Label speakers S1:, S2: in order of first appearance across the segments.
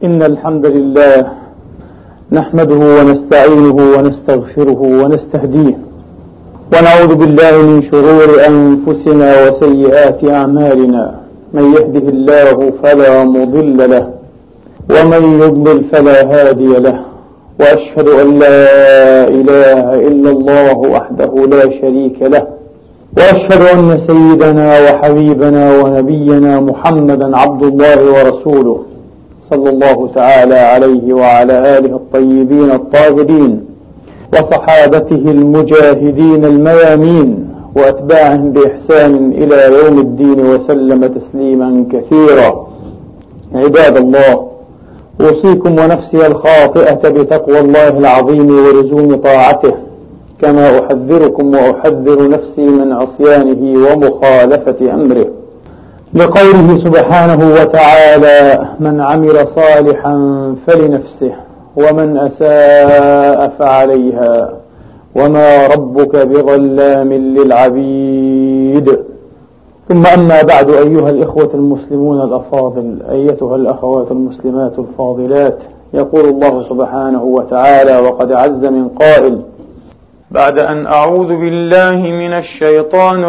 S1: إن الحمد لله نحمده ونستعينه ونستغفره ونستهديه، ونعوذ بالله من شرور أنفسنا وسيئات أعمالنا. من يهده الله فلا مضل له، ومن يضلل فلا هادي له، وأشهد أن لا إله إلا الله وحده لا شريك له، وأشهد أن سيدنا وحبيبنا ونبينا محمدا عبد الله ورسوله، صلى الله تعالى عليه وعلى آله الطيبين الطاهرين وصحابته المجاهدين الميامين وأتباعهم بإحسان إلى يوم الدين وسلم تسليما كثيرا. عباد الله، أوصيكم ونفسي الخاطئة بتقوى الله العظيم ولزوم طاعته، كما أحذركم وأحذر نفسي من عصيانه ومخالفة أمره، لقوله سبحانه وتعالى: من عمل صالحا فلنفسه ومن أساء فعليها وما ربك بظلام للعبيد. ثم أما بعد، أيها الإخوة المسلمون الأفاضل، أيتها الأخوات المسلمات الفاضلات، يقول الله سبحانه وتعالى وقد عز من قائل: بعد أن أعوذ بالله من الشيطان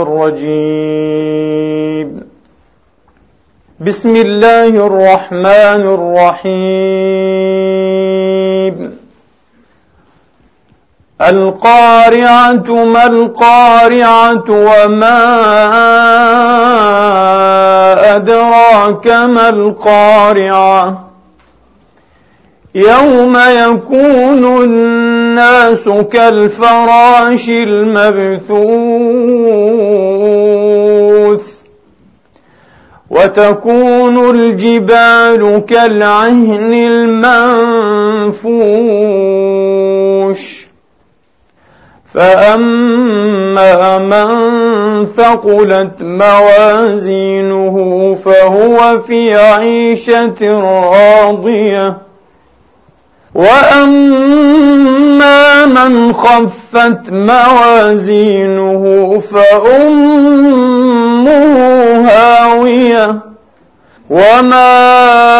S1: الرجيم، بسم الله الرحمن الرحيم. القارعة ما القارعة وما أدراك ما القارعة يوم يكون الناس كالفراش المبثوث وتكون الجبال كالعهن المنفوش فأما من ثقلت موازينه فهو في عيشة راضية وأما من خفت موازينه فأمه هاوية وما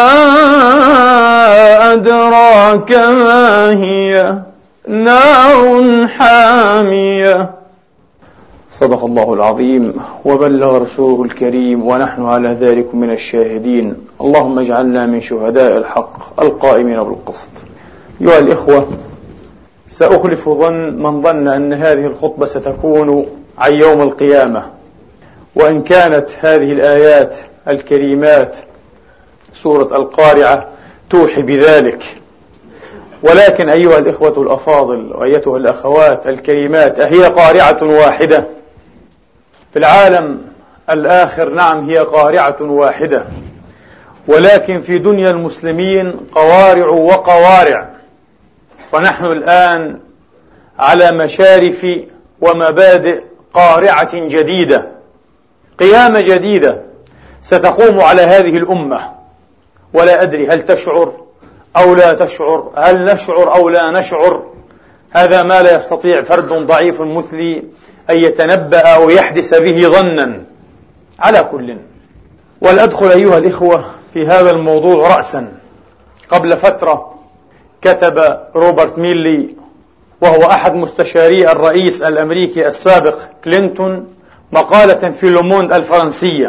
S1: أدراك ما هي نار حامية. صدق الله العظيم وبلغ رسوله الكريم، ونحن على ذلك من الشاهدين. اللهم اجعلنا من شهداء الحق القائمين بالقسط. أيها الإخوة، سأخلف من ظن أن هذه الخطبة ستكون عن يوم القيامة، وإن كانت هذه الآيات الكريمات سورة القارعة توحي بذلك، ولكن أيها الإخوة الأفاضل وأيتها الأخوات الكريمات، أهي قارعة واحدة في العالم الآخر؟ نعم، هي قارعة واحدة، ولكن في دنيا المسلمين قوارع وقوارع، ونحن الآن على مشارف ومبادئ قارعة جديدة، قيامة جديدة ستقوم على هذه الأمة. ولا أدري هل تشعر أو لا تشعر، هل نشعر أو لا نشعر، هذا ما لا يستطيع فرد ضعيف مثلي أن يتنبأ أو يحدث به ظنا. على كل، ولأدخل أيها الإخوة في هذا الموضوع رأسا. قبل فترة كتب روبرت ميلي، وهو أحد مستشاري الرئيس الأمريكي السابق كلينتون، مقالة في لوموند الفرنسية.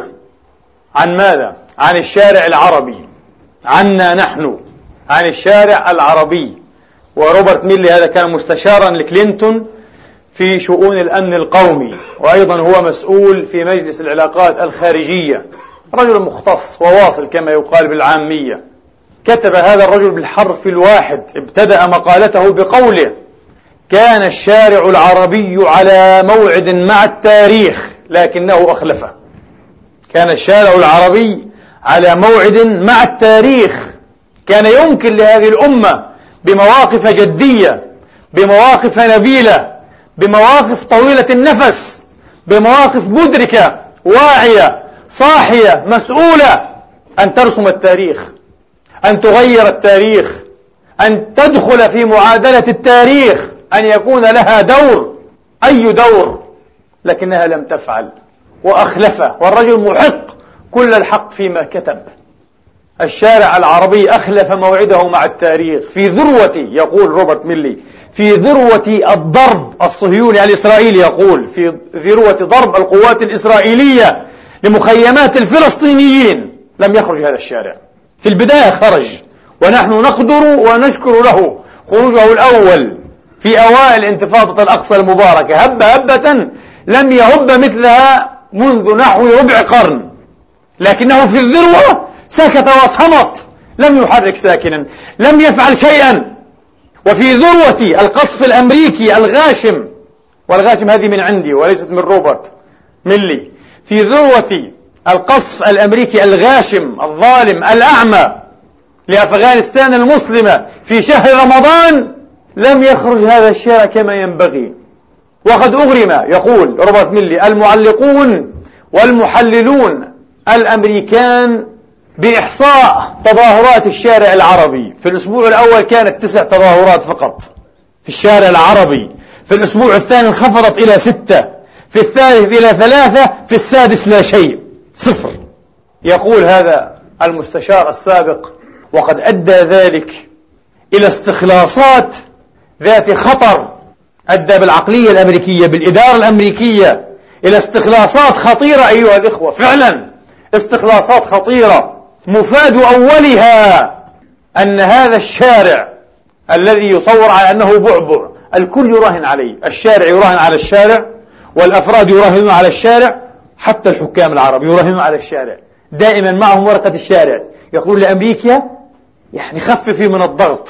S1: عن ماذا؟ عن الشارع العربي، عنا نحن، عن الشارع العربي. وروبرت ميلي هذا كان مستشارا لكلينتون في شؤون الأمن القومي، وأيضا هو مسؤول في مجلس العلاقات الخارجية، رجل مختص وواصل كما يقال بالعامية. كتب هذا الرجل بالحرف الواحد، ابتدأ مقالته بقوله: كان الشارع العربي على موعد مع التاريخ لكنه أخلفه. كان الشارع العربي على موعد مع التاريخ، كان يمكن لهذه الأمة بمواقف جدية، بمواقف نبيلة، بمواقف طويلة النفس، بمواقف مدركة واعية صاحية مسؤولة، أن ترسم التاريخ، أن تغير التاريخ، أن تدخل في معادلة التاريخ، أن يكون لها دور، أي دور، لكنها لم تفعل وأخلفه، والرجل محق كل الحق فيما كتب. الشارع العربي أخلف موعده مع التاريخ في ذروة، يقول روبرت ميلي، في ذروة الضرب الصهيوني الإسرائيلي، يقول في ذروة ضرب القوات الإسرائيلية لمخيمات الفلسطينيين لم يخرج هذا الشارع. في البداية خرج، ونحن نقدر ونشكر له خروجه الأول في أوائل انتفاضة الأقصى المباركة، هب هبة لم يهب مثلها منذ نحو ربع قرن، لكنه في الذروة سكت وصمت، لم يحرك ساكنا، لم يفعل شيئا. وفي ذروة القصف الأمريكي الغاشم، والغاشم هذه من عندي وليست من روبرت ميلي، في ذروة القصف الأمريكي الغاشم الظالم الأعمى لأفغانستان المسلمة في شهر رمضان لم يخرج هذا الشارع كما ينبغي. وقد أغرم، يقول روبرت ميلي، المعلقون والمحللون الأمريكان بإحصاء تظاهرات الشارع العربي. في الأسبوع الأول كانت 9 تظاهرات فقط في الشارع العربي، في الأسبوع الثاني انخفضت إلى 6، في الثالث إلى 3، في السادس لا شيء، 0. يقول هذا المستشار السابق: وقد أدى ذلك إلى استخلاصات ذات خطر، أدى بالعقلية الأمريكية بالإدارة الأمريكية إلى استخلاصات خطيرة أيها الإخوة، فعلا استخلاصات خطيرة. مفاد أولها أن هذا الشارع الذي يصور على أنه بعبع، الكل يراهن عليه، الشارع يراهن على الشارع، والأفراد يراهنون على الشارع، حتى الحكام العرب يراهنون على الشارع، دائما معهم ورقة الشارع، يقولون لأمريكا يعني خففي من الضغط،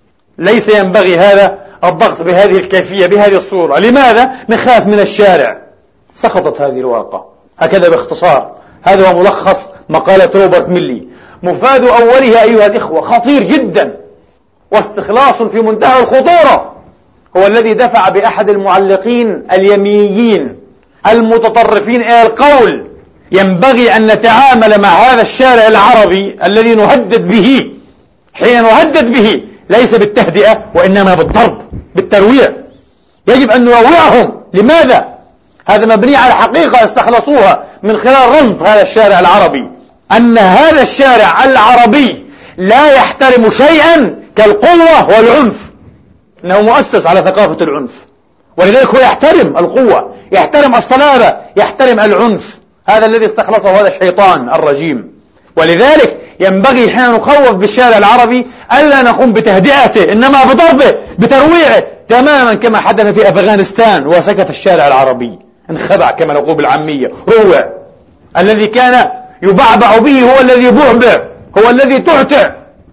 S1: ليس ينبغي هذا الضغط بهذه الكيفية بهذه الصورة، لماذا؟ نخاف من الشارع. سقطت هذه الورقة هكذا باختصار. هذا هو ملخص مقالة روبرت ميلي. مفاد أولها أيها الإخوة خطير جدا، واستخلاص في منتهى الخطورة، هو الذي دفع بأحد المعلقين اليمينيين المتطرفين إلى القول: ينبغي أن نتعامل مع هذا الشارع العربي الذي نهدد به، حين نهدد به ليس بالتهدئة وإنما بالضرب، بالترويع، يجب أن نروعهم. لماذا؟ هذا مبني على حقيقة استخلصوها من خلال رصد هذا الشارع العربي، أن هذا الشارع العربي لا يحترم شيئا كالقوة والعنف، إنه مؤسس على ثقافة العنف، ولذلك هو يحترم القوة، يحترم الصلابة، يحترم العنف. هذا الذي استخلصه هذا الشيطان الرجيم. ولذلك ينبغي حين نخوف بالشارع العربي ألا نقوم بتهدئته، إنما بضربه، بترويعه، تماما كما حدث في أفغانستان، وسكت الشارع العربي، انخدع كما نقول بالعامية، روع. الذي كان يبعبع به هو الذي بعبع، هو الذي تعتع،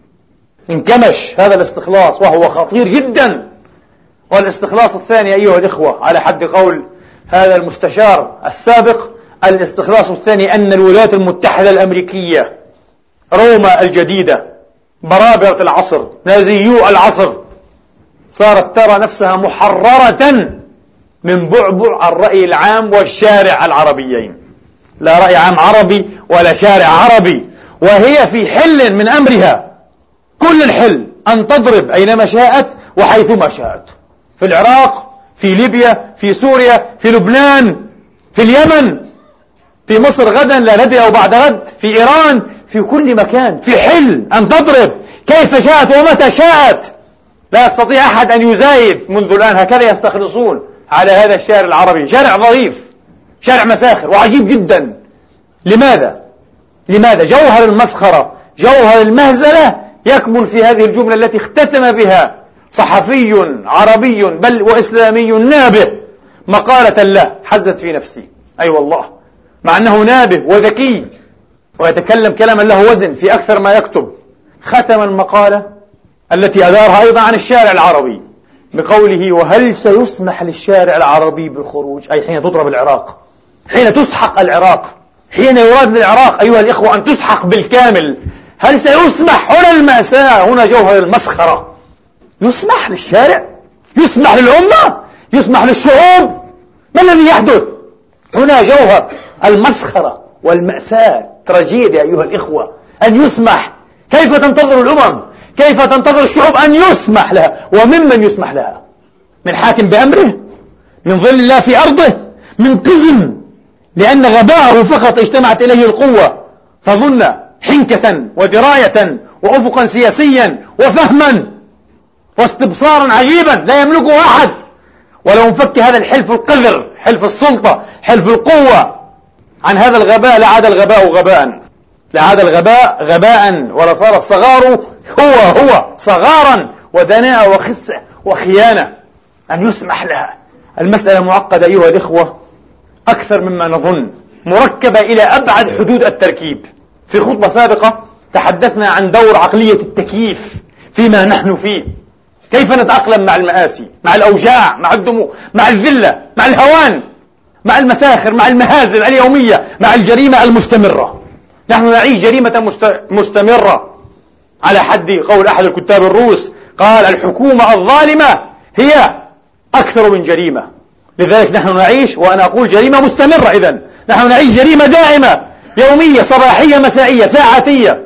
S1: انكمش هذا الاستخلاص، وهو خطير جدا. والاستخلاص الثاني أيها الإخوة على حد قول هذا المستشار السابق، الاستخلاص الثاني أن الولايات المتحدة الأمريكية، روما الجديدة، برابرة العصر، نازيو العصر، صارت ترى نفسها محررة من بعبع الرأي العام والشارع العربيين. لا رأي عام عربي ولا شارع عربي، وهي في حل من أمرها، كل الحل أن تضرب أينما شاءت وحيثما شاءت، في العراق، في ليبيا، في سوريا، في لبنان، في اليمن، في مصر غدا لا ندري أو بعد غد، في إيران، في كل مكان، في حل أن تضرب كيف شاءت ومتى شاءت. لا يستطيع أحد أن يزايد منذ الآن. هكذا يستخلصون على هذا الشارع العربي، شارع ظريف، شارع مساخر وعجيب جدا. لماذا؟ جوهر المسخرة، جوهر المهزلة يكمن في هذه الجملة التي اختتم بها صحفي عربي بل وإسلامي نابه مقالة له، حزت في نفسي، أي والله، مع أنه نابه وذكي ويتكلم كلاما له وزن في أكثر ما يكتب. ختم المقالة التي أدارها أيضا عن الشارع العربي بقوله: وهل سيسمح للشارع العربي بالخروج؟ أي حين تضرب العراق، حين تسحق العراق، حين يراد للعراق أيها الإخوة أن تسحق بالكامل، هل سيسمح؟ هنا المأساة، هنا جوهر المسخرة. يسمح للشارع؟ يسمح للأمة؟ يسمح للشعوب؟ ما الذي يحدث؟ هنا جوهر المسخرة والمأساة، تراجيديا أيها الإخوة، أن يسمح. كيف تنتظر الأمم؟ كيف تنتظر الشعوب أن يسمح لها؟ وممن يسمح لها؟ من حاكم بأمره؟ من ظل الله في أرضه؟ من قزم لأن غباءه فقط اجتمعت إليه القوة فظن حنكة ودراية وأفقا سياسيا وفهما واستبصارا عجيبا لا يملكه أحد. ولو انفك هذا الحلف القذر، حلف السلطة، حلف القوة، عن هذا الغباء لعاد الغباء غباء، لعاد الغباء غباء، ولصار الصغار هو صغارا ودناء وخسة وخيانة أن يسمح لها. المسألة معقدة أيها الإخوة أكثر مما نظن، مركبة إلى أبعد حدود التركيب. في خطبة سابقة تحدثنا عن دور عقلية التكييف فيما نحن فيه، كيف نتأقلم مع المآسي، مع الأوجاع، مع الدموع، مع الذلة، مع الهوان، مع المساخر، مع المهازل اليومية، مع الجريمة المستمرة. نحن نعيش جريمة مستمرة، على حد قول أحد الكتاب الروس قال: الحكومة الظالمة هي أكثر من جريمة. لذلك نحن نعيش، وأنا أقول جريمة مستمرة. إذن نحن نعيش جريمة دائمة، يومية، صباحية، مسائية، ساعاتية.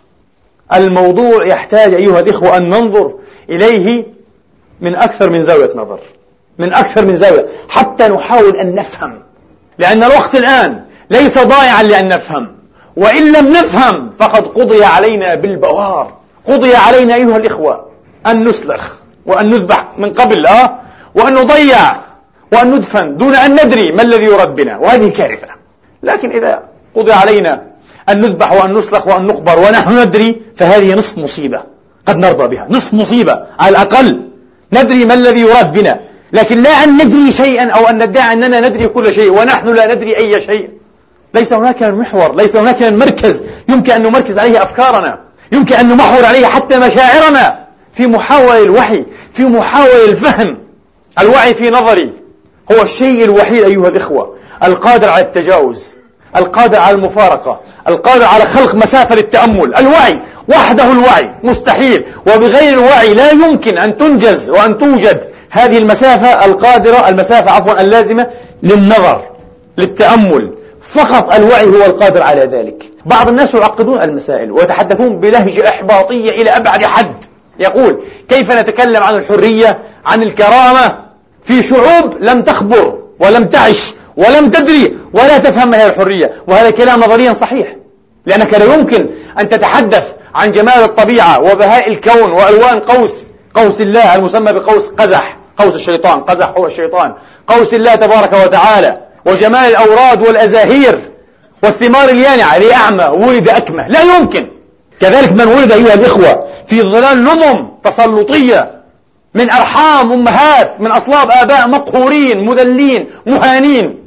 S1: الموضوع يحتاج أيها الإخوة أن ننظر إليه من أكثر من زاوية نظر، من أكثر من زاوية، حتى نحاول أن نفهم، لأن الوقت الآن ليس ضائعا لأن نفهم، وإن لم نفهم فقد قضي علينا بالبوار. قضي علينا أيها الإخوة أن نسلخ وأن نذبح من قبل، وأن نضيع وأن ندفن دون أن ندري ما الذي يراد بنا، وهذه كارثة. لكن إذا قضي علينا أن نذبح وأن نسلخ وأن نقبر ونحن ندري، فهذه نصف مصيبة قد نرضى بها، نصف مصيبة على الأقل ندري ما الذي يراد بنا. لكن لا أن ندري شيئا أو أن ندعي أننا ندري كل شيء ونحن لا ندري أي شيء. ليس هناك محور، ليس هناك مركز يمكن أن نمركز عليه أفكارنا، يمكن أن نمحور عليه حتى مشاعرنا في محاولة الوحي، في محاولة الفهم. الوعي في نظري هو الشيء الوحيد أيها الإخوة القادر على التجاوز، القادر على المفارقة، القادر على خلق مسافة للتأمل. الوعي وحده، الوعي مستحيل، وبغير الوعي لا يمكن أن تنجز وأن توجد هذه المسافة القادرة، المسافة اللازمة للنظر، للتأمل. فقط الوعي هو القادر على ذلك. بعض الناس يعقدون المسائل ويتحدثون بلهجة إحباطية إلى أبعد حد. يقول: كيف نتكلم عن الحرية، عن الكرامة في شعوب لم تخبر ولم تعش ولم تدري ولا تفهم ما هي الحرية؟ وهذا كلام نظريا صحيح، لأنك لا يمكن أن تتحدث عن جمال الطبيعة وبهاء الكون وألوان قوس الله المسمى بقوس قزح، قوس الشيطان، قزح هو الشيطان، قوس الله تبارك وتعالى، وجمال الأوراد والأزاهير والثمار اليانعة لأعمى ولد أكمه. لا يمكن. كذلك من ولد أيها الإخوة في ظلال نظم تسلطية من أرحام أمهات، من أصلاب آباء مقهورين مذلين مهانين،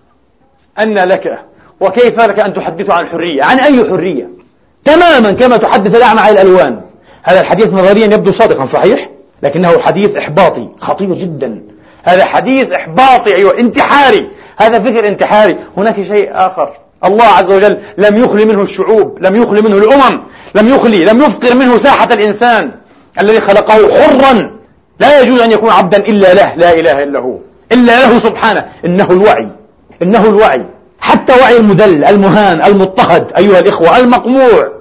S1: أن لك وكيف لك أن تحدث عن الحرية؟ عن أي حرية؟ تماما كما تحدث الأعمى عن الألوان. هذا الحديث نظريا يبدو صادقا صحيح، لكنه حديث إحباطي خطير جدا. هذا حديث إحباطي، أيوة، انتحاري. هذا فكر انتحاري. هناك شيء آخر الله عز وجل لم يخلي منه الشعوب، لم يخلي منه الأمم، لم يفقر منه ساحة الإنسان الذي خلقه حرا لا يجوز أن يكون عبدا إلا له، لا إله إلا هو، إلا له سبحانه. إنه الوعي، إنه الوعي، حتى وعي المذل المهان المضطهد أيها الإخوة المقموع.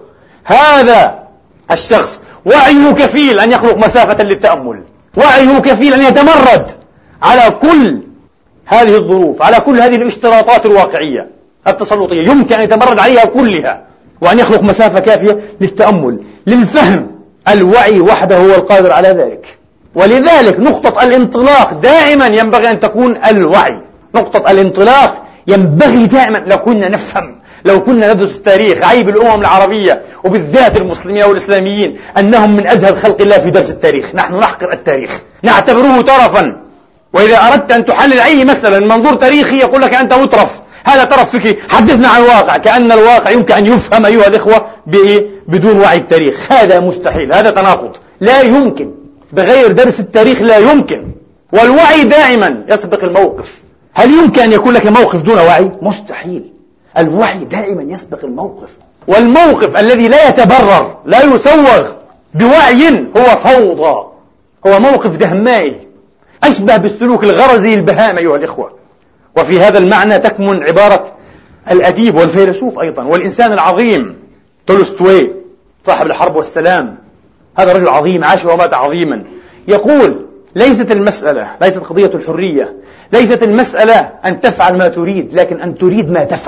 S1: هذا الشخص وعيه كفيل أن يخلق مسافة للتأمل، وعيه كفيل أن يتمرد على كل هذه الظروف، على كل هذه الاشتراطات الواقعية التسلطية، يمكن أن يتمرد عليها كلها وأن يخلق مسافة كافية للتأمل، للفهم. الوعي وحده هو القادر على ذلك. ولذلك نقطة الانطلاق دائما ينبغي أن تكون الوعي. نقطة الانطلاق ينبغي دائما، لو كنا نفهم، لو كنا ندرس التاريخ. عيب الأمم العربية وبالذات المسلمين والإسلاميين أنهم من أزهد خلق الله في درس التاريخ. نحن نحقر التاريخ، نعتبره طرفا. وإذا أردت أن تحلل أي مسألة من منظور تاريخي يقول لك أنت مترف، هذا طرف فكري، حدثنا عن الواقع. كأن الواقع يمكن أن يفهم أيها الإخوة بدون وعي التاريخ. هذا مستحيل، هذا تناقض، لا يمكن. بغير درس التاريخ لا يمكن. والوعي دائما يسبق الموقف. هل يمكن أن يكون لك موقف دون وعي؟ مستحيل. الوعي دائما يسبق الموقف. والموقف الذي لا يتبرر، لا يسوغ بوعي، هو فوضى، هو موقف دهمائي أشبه بالسلوك الغرزي البهام أيها الإخوة. وفي هذا المعنى تكمن عبارة الأديب والفيلسوف أيضا والإنسان العظيم تولستوي صاحب الحرب والسلام. هذا رجل عظيم عاش ومات عظيما. يقول: ليست قضية الحرية، ليست المسألة أن تفعل ما تريد، لكن أن تريد ما تفعل.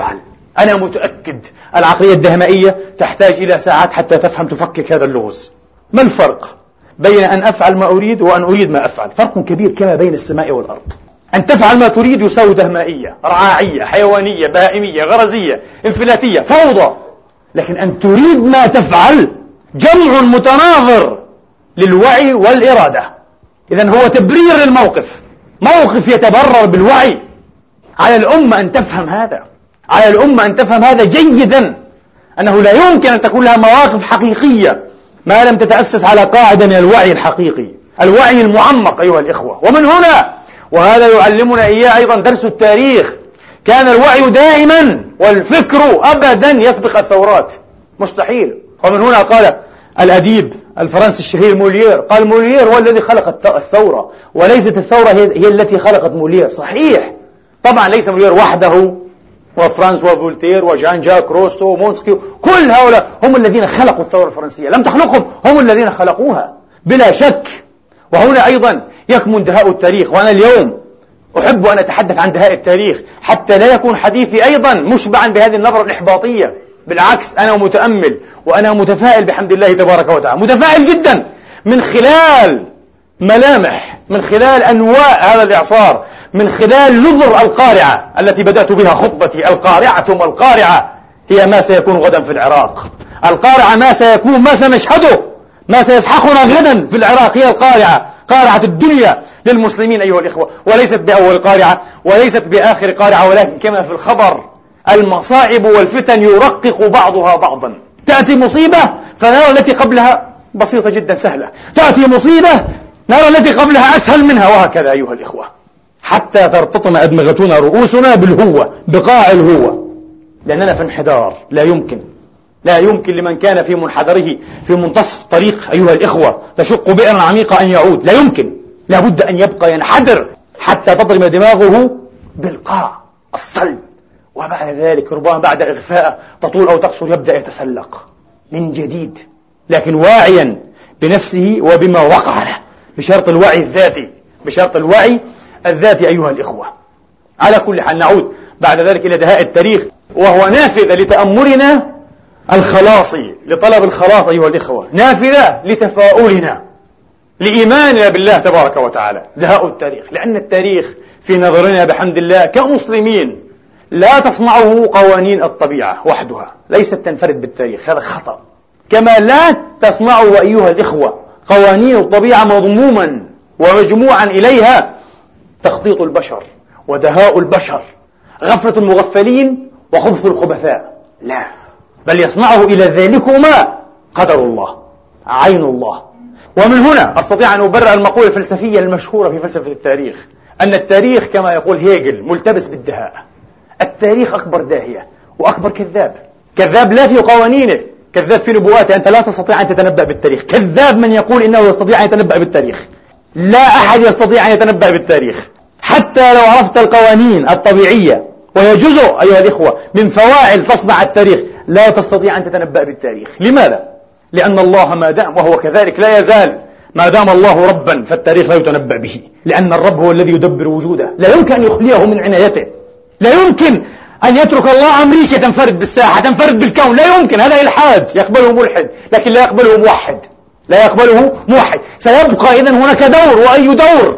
S2: أنا متأكد العقلية الدهمائية تحتاج إلى ساعات حتى تفهم تفكك هذا اللغز. ما الفرق بين أن أفعل ما أريد وأن أريد ما أفعل؟ فرق كبير كما بين السماء والأرض. أن تفعل ما تريد يساوي دهمائية، رعاعية، حيوانية، بهائمية، غرزية، انفلاتية، فوضى. لكن أن تريد ما تفعل جمع متناظر للوعي والإرادة. إذن هو تبرير للموقف، موقف يتبرر بالوعي. على الأمة أن تفهم هذا، على الأمة أن تفهم هذا جيدا، أنه لا يمكن أن تكون لها مواقف حقيقية ما لم تتأسس على قاعدة من الوعي الحقيقي، الوعي المعمق أيها الإخوة. ومن هنا، وهذا يعلمنا إياه أيضا درس التاريخ، كان الوعي دائما والفكر أبدا يسبق الثورات، مستحيل. ومن هنا قال الأديب الفرنسي الشهير موليير، قال موليير هو الذي خلق الثورة وليست الثورة هي التي خلقت موليير. صحيح، طبعا ليس موليير وحده، وفرانس وفولتير وجان جاك روستو ومونسكيو، كل هؤلاء هم الذين خلقوا الثورة الفرنسية، لم تخلقهم، هم الذين خلقوها بلا شك. وهنا أيضا يكمن دهاء التاريخ. وأنا اليوم أحب أن أتحدث عن دهاء التاريخ حتى لا يكون حديثي أيضا مشبعا بهذه النظرة الإحباطية. بالعكس، أنا متأمل وأنا متفائل بحمد الله تبارك وتعالى، متفائل جدا من خلال ملامح، من خلال أنواع هذا الإعصار، من خلال نظر القارعة التي بدأت بها خطبتي. القارعة ثم القارعة هي ما سيكون غدا في العراق. القارعة ما سيكون، ما سنشهده، ما سيسحقنا غدا في العراق هي القارعة، قارعة الدنيا للمسلمين أيها الإخوة. وليست بأول قارعة وليست بآخر قارعة، ولكن كما في الخبر المصائب والفتن يرقق بعضها بعضا. تأتي مصيبة فنرى التي قبلها بسيطة جدا سهلة، تأتي مصيبة نرى التي قبلها أسهل منها، وهكذا أيها الإخوة، حتى ترتطم أدمغتنا رؤوسنا بالهوة، بقاع الهوة، لأننا في انحدار. لا يمكن لمن كان في منحدره في منتصف طريق أيها الإخوة تشق بئرا عميقة أن يعود، لا يمكن، لا بد أن يبقى ينحدر حتى تضرب دماغه بالقاع الصلب، وبعد ذلك ربما بعد إغفاء تطول أو تقصر يبدأ يتسلق من جديد، لكن واعيا بنفسه وبما وقع له، بشرط الوعي الذاتي، بشرط الوعي الذاتي أيها الإخوة. على كل حال، نعود بعد ذلك إلى دهاء التاريخ، وهو نافذة لتأمرنا الخلاصي، لطلب الخلاص أيها الإخوة، نافذة لتفاؤلنا، لإيماننا بالله تبارك وتعالى. دهاء التاريخ، لأن التاريخ في نظرنا بحمد الله كمسلمين لا تصنعه قوانين الطبيعة وحدها، ليست تنفرد بالتاريخ، هذا خطأ. كما لا تصنعه أيها الإخوة قوانين الطبيعة مضموما ومجموعا إليها تخطيط البشر ودهاء البشر، غفلة المغفلين وخبث الخبثاء، لا، بل يصنعه إلى ذلكما قدر الله، عين الله. ومن هنا أستطيع أن أبرر المقولة الفلسفية المشهورة في فلسفة التاريخ، أن التاريخ كما يقول هيجل ملتبس بالدهاء. التاريخ أكبر داهية وأكبر كذاب، كذاب لا في قوانينه، كذاب في نبوءاته. أنت لا تستطيع أن تتنبأ بالتاريخ. كذاب من يقول إنه يستطيع أن يتنبأ بالتاريخ. لا أحد يستطيع أن يتنبأ بالتاريخ، حتى لو عرفت القوانين الطبيعية، وهي جزء أيها الإخوة من فواعل تصنع التاريخ، لا تستطيع أن تتنبأ بالتاريخ. لماذا؟ لأن الله ما دام، وهو كذلك لا يزال، ما دام الله ربا فالتاريخ لا يتنبأ به، لأن الرب هو الذي يدبر وجوده، لا يمكن أن يخليه من عنايته، لا يمكن أن يترك الله أمريكا تنفرد بالساحة، تنفرد بالكون، لا يمكن، هذا إلحاد يقبله ملحد، لكن لا يقبله موحد، لا يقبله موحد. سيبقى إذن هناك دور، وأي دور؟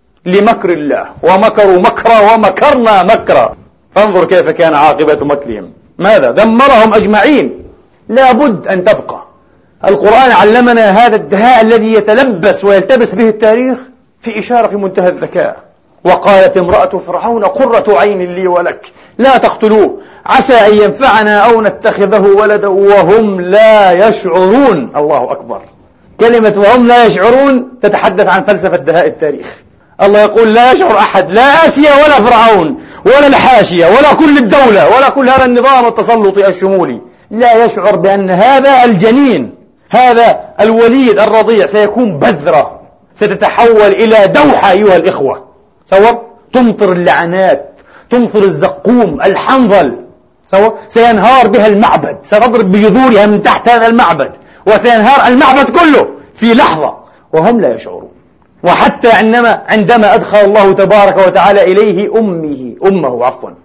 S2: لمكر الله، ومكروا مكرا ومكرنا مكرا، انظر كيف كان عاقبة مكرهم، ماذا؟ دمرهم أجمعين. لا بد أن تبقى. القرآن علمنا هذا الدهاء الذي يتلبس ويلتبس به التاريخ في إشارة في منتهى الذكاء. وقالت امرأة فرعون قرة عين لي ولك لا تقتلوه عسى أن ينفعنا أو نتخذه ولدا وهم لا يشعرون. الله أكبر. كلمة وهم لا يشعرون تتحدث عن فلسفة دهاء التاريخ. الله يقول لا يشعر أحد، لا آسيا ولا فرعون ولا الحاشية ولا كل الدولة ولا كل هذا النظام التسلطي الشمولي، لا يشعر بأن هذا الجنين، هذا الوليد الرضيع سيكون بذرة ستتحول إلى دوحة أيها الإخوة، سواء تمطر اللعنات، تمطر الزقوم، الحنظل، سواء سينهار بها المعبد، ستضرب بجذورها من تحت هذا المعبد وسينهار المعبد كله في لحظة وهم لا يشعرون. وحتى عندما أدخل الله تبارك وتعالى إليه أمه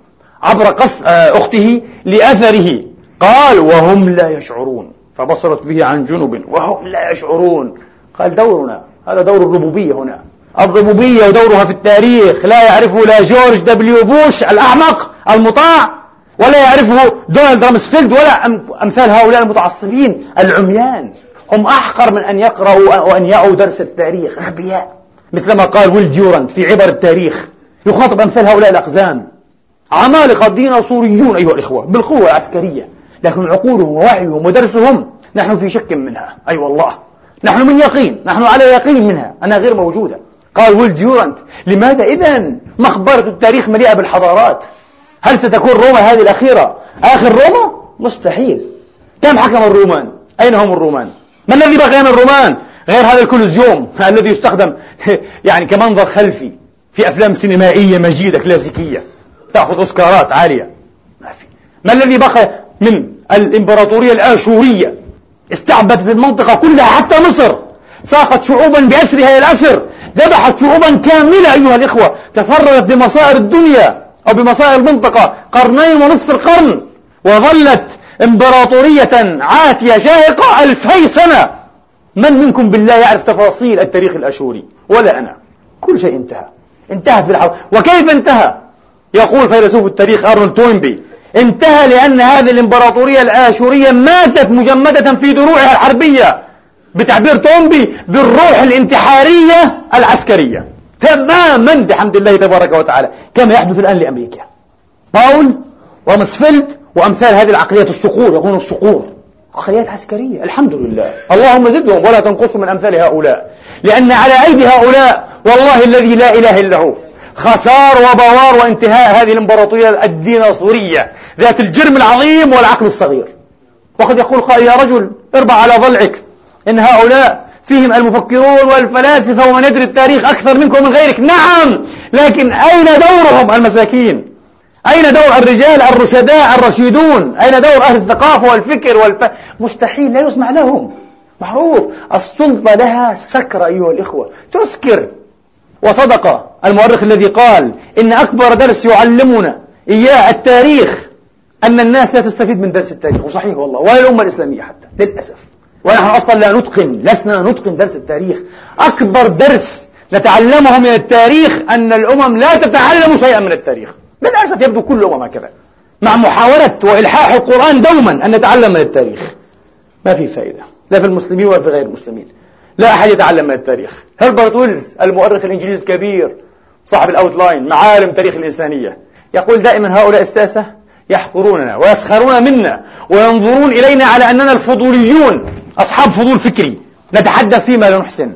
S2: عبر قص أخته لأثره. قال وهم لا يشعرون، فبصرت به عن جنب وهم لا يشعرون. قال دورنا، هذا دور الربوبية هنا، الربوبية ودورها في التاريخ لا يعرفه لا جورج دبليو بوش الأحمق المطاع، ولا يعرفه دونالد رامسفيلد، ولا أمثال هؤلاء المتعصبين العميان. هم أحقر من أن يقرأوا وأن يعوا درس التاريخ، أغبياء. مثلما قال ويل ديورانت في عبر التاريخ، يخاطب أمثال هؤلاء الأقزام، عمالقة ديناصوريون أيها الإخوة بالقوة العسكرية، لكن عقولهم ووعيهم ودرسهم نحن في شك منها. أي والله نحن من يقين، نحن على يقين منها أنها غير موجودة. قال ويل ديورانت لماذا إذن مخبرة التاريخ مليئة بالحضارات؟ هل ستكون روما هذه الأخيرة آخر روما؟ مستحيل. كم حكم الرومان؟ أين هم الرومان؟ ما الذي بقي من الرومان غير هذا الكولوزيوم الذي يستخدم يعني كمنظر خلفي في أفلام سينمائية مجيدة كلاسيكية تأخذ أوسكارات عالية؟ ما في. ما الذي بقي من الإمبراطورية الآشورية؟ استعبدت المنطقة كلها حتى مصر، ساقت شعوبا بأسرها إلى الأسر، ذبحت شعوبا كاملة أيها الإخوة، تفرغت بمصائر الدنيا أو بمصائر المنطقة قرنين ونصف القرن، وظلت إمبراطورية عاتية شاهقة 2000 سنة. من منكم بالله يعرف تفاصيل التاريخ الأشوري؟ ولا أنا. كل شيء انتهى في الحرب. وكيف انتهى؟ يقول فيلسوف التاريخ أرنولد توينبي انتهى لأن هذه الإمبراطورية الآشورية ماتت مجمدة في دروعها الحربية، بتعبير توينبي بالروح الانتحارية العسكرية تماما بحمد الله تبارك وتعالى، كما يحدث الآن لأمريكا. باول ورامسفيلد وأمثال هذه العقليات الصقور، يقولون الصقور عقليات عسكرية. الحمد لله، اللهم زدهم ولا تنقصوا من أمثال هؤلاء، لأن على أيدي هؤلاء والله الذي لا إله إلا هو خسار وبوار وانتهاء هذه الإمبراطورية الديناصورية ذات الجرم العظيم والعقل الصغير. وقد يقول قائل يا رجل اربع على ضلعك، إن هؤلاء فيهم المفكرون والفلاسفة ومن يدري التاريخ أكثر منكم ومن غيرك. نعم، لكن أين دورهم المساكين؟ أين دور الرجال الرشداء الرشيدون؟ أين دور أهل الثقافة والفكر مستحيل، لا يسمع لهم. معروف السلطة لها سكر أيها الإخوة، تسكر. وصدق المؤرخ الذي قال إن أكبر درس يعلمنا إياه التاريخ أن الناس لا تستفيد من درس التاريخ. وصحيح والله، ولا الأمة الإسلامية حتى للأسف. ونحن أصلا لسنا نتقن درس التاريخ. أكبر درس نتعلمه من التاريخ أن الأمم لا تتعلم شيئا من التاريخ. للأسف يبدو كل أمم هكذا، مع محاولة وإلحاح القرآن دوما أن نتعلم من التاريخ. ما في فائدة، لا في المسلمين ولا في غير المسلمين، لا أحد يتعلم من التاريخ. هربرت ويلز المؤرخ الإنجليزي الكبير صاحب الأوتلاين معالم تاريخ الإنسانية يقول دائما هؤلاء الساسة يحقروننا ويسخرون منا وينظرون إلينا على أننا الفضوليون، أصحاب فضول فكري نتحدث فيما لا نحسن.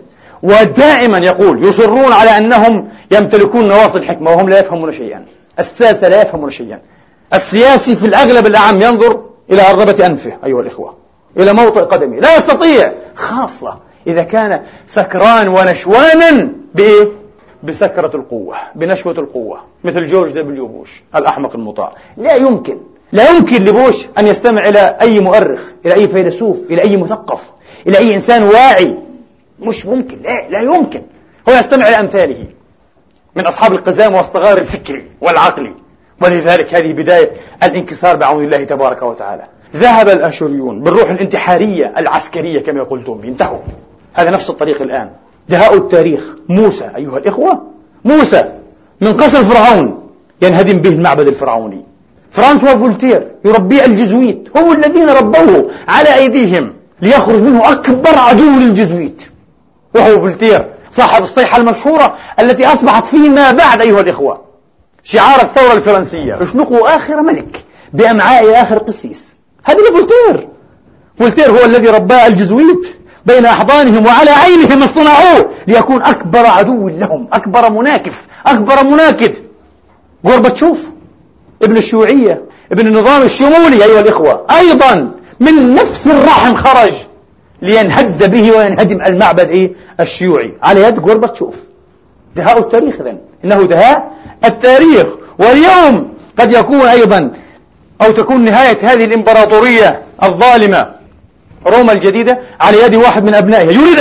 S2: ودائما يقول يصرون على أنهم يمتلكون نواصي الحكمة وهم لا يفهمون شيئا. الساسة لا يفهمون شيئا. السياسي في الأغلب الأعم ينظر إلى أرغبة أنفه أيها الإخوة، إلى موطئ قدمه، لا يستطيع، خاصة إذا كان سكران ونشوانا بإيه؟ بسكرة القوة، بنشوة القوة، مثل جورج دبليو بوش الأحمق المطاع. لا يمكن لبوش أن يستمع إلى أي مؤرخ، إلى أي فيلسوف، إلى أي مثقف، إلى أي إنسان واعي. مش ممكن، لا يمكن. هو يستمع إلى أمثاله من أصحاب القزام والصغار الفكري والعقلي. ولذلك هذه بداية الانكسار بعون الله تبارك وتعالى. ذهب الآشوريون بالروح الانتحارية العسكرية كما يقولون، انتهوا. هذا نفس الطريق الآن. دهاء التاريخ موسى أيها الإخوة، موسى من قصر فرعون ينهدم به المعبد الفرعوني. فرانسوا فولتير يربي الجزويت، هم الذين ربوه على أيديهم ليخرج منه أكبر عدو للجزويت، وهو فولتير صاحب الصيحة المشهورة التي أصبحت فيما بعد أيها الإخوة شعار الثورة الفرنسية: اشنقوا آخر ملك بأمعاء آخر قسيس. هذا فولتير. فولتير هو الذي ربى الجزويت بين أحضانهم وعلى عينهم اصطنعوه ليكون أكبر عدو لهم، أكبر مناكف، أكبر مناكد. غورباتشوف ابن الشيوعية، ابن النظام الشمولي أيها الإخوة، أيضا من نفس الرحم خرج لينهد به وينهدم المعبد الشيوعي على يد غورباتشوف. دهاء التاريخ إذن، إنه دهاء التاريخ. واليوم قد يكون أيضا أو تكون نهاية هذه الإمبراطورية الظالمة روما الجديدة على يد واحد من أبنائها يريد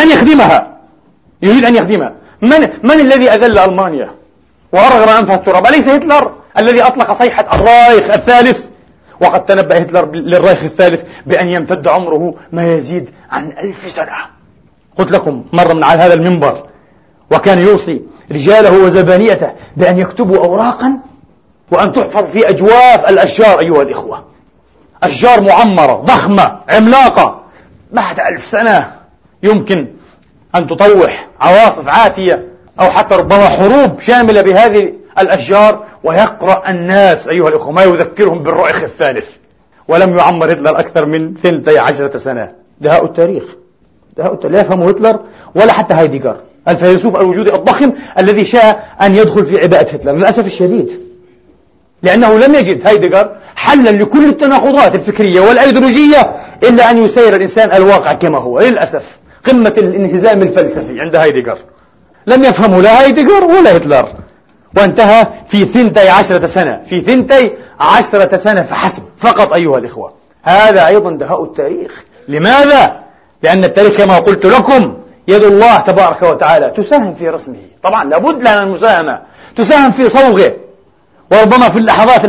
S2: أن يخدمها. من الذي أذل ألمانيا وأرغم أنفها التراب؟ أليس هتلر الذي أطلق صيحة الرايخ الثالث، وقد تنبأ هتلر للرايخ الثالث بأن يمتد عمره ما يزيد عن 1000 سنة. قلت لكم مرة من على هذا المنبر، وكان يوصي رجاله وزبانيته بأن يكتبوا أوراقا وأن تحفر في أجواف الأشجار. أيها الإخوة، أشجار معمرة ضخمة عملاقة بعد 1000 سنة يمكن أن تطوح عواصف عاتية أو حتى ربما حروب شاملة بهذه الأشجار، ويقرأ الناس أيها الإخوة ما يذكرهم بالرائخ الثالث. ولم يعمر هتلر أكثر من 12 سنة. دهاء التاريخ، لا يفهم هتلر ولا حتى هايدغر الفيلسوف الوجودي الضخم الذي شاء أن يدخل في عباءة هتلر للأسف الشديد، لأنه لم يجد هايدغر حلا لكل التناقضات الفكرية والأيديولوجية إلا أن يسير الإنسان الواقع كما هو. للأسف قمة الانهزام الفلسفي عند هايدغر، لم يفهمه لا هايدغر ولا هتلر، وانتهى في 12 سنة، في 12 سنة فحسب فقط. أيها الإخوة، هذا أيضا دهاء التاريخ. لماذا؟ لأن التاريخ كما قلت لكم يد الله تبارك وتعالى تساهم في رسمه. طبعا لابد لها من المساهمة، تساهم في صوغه، وربما في اللحظات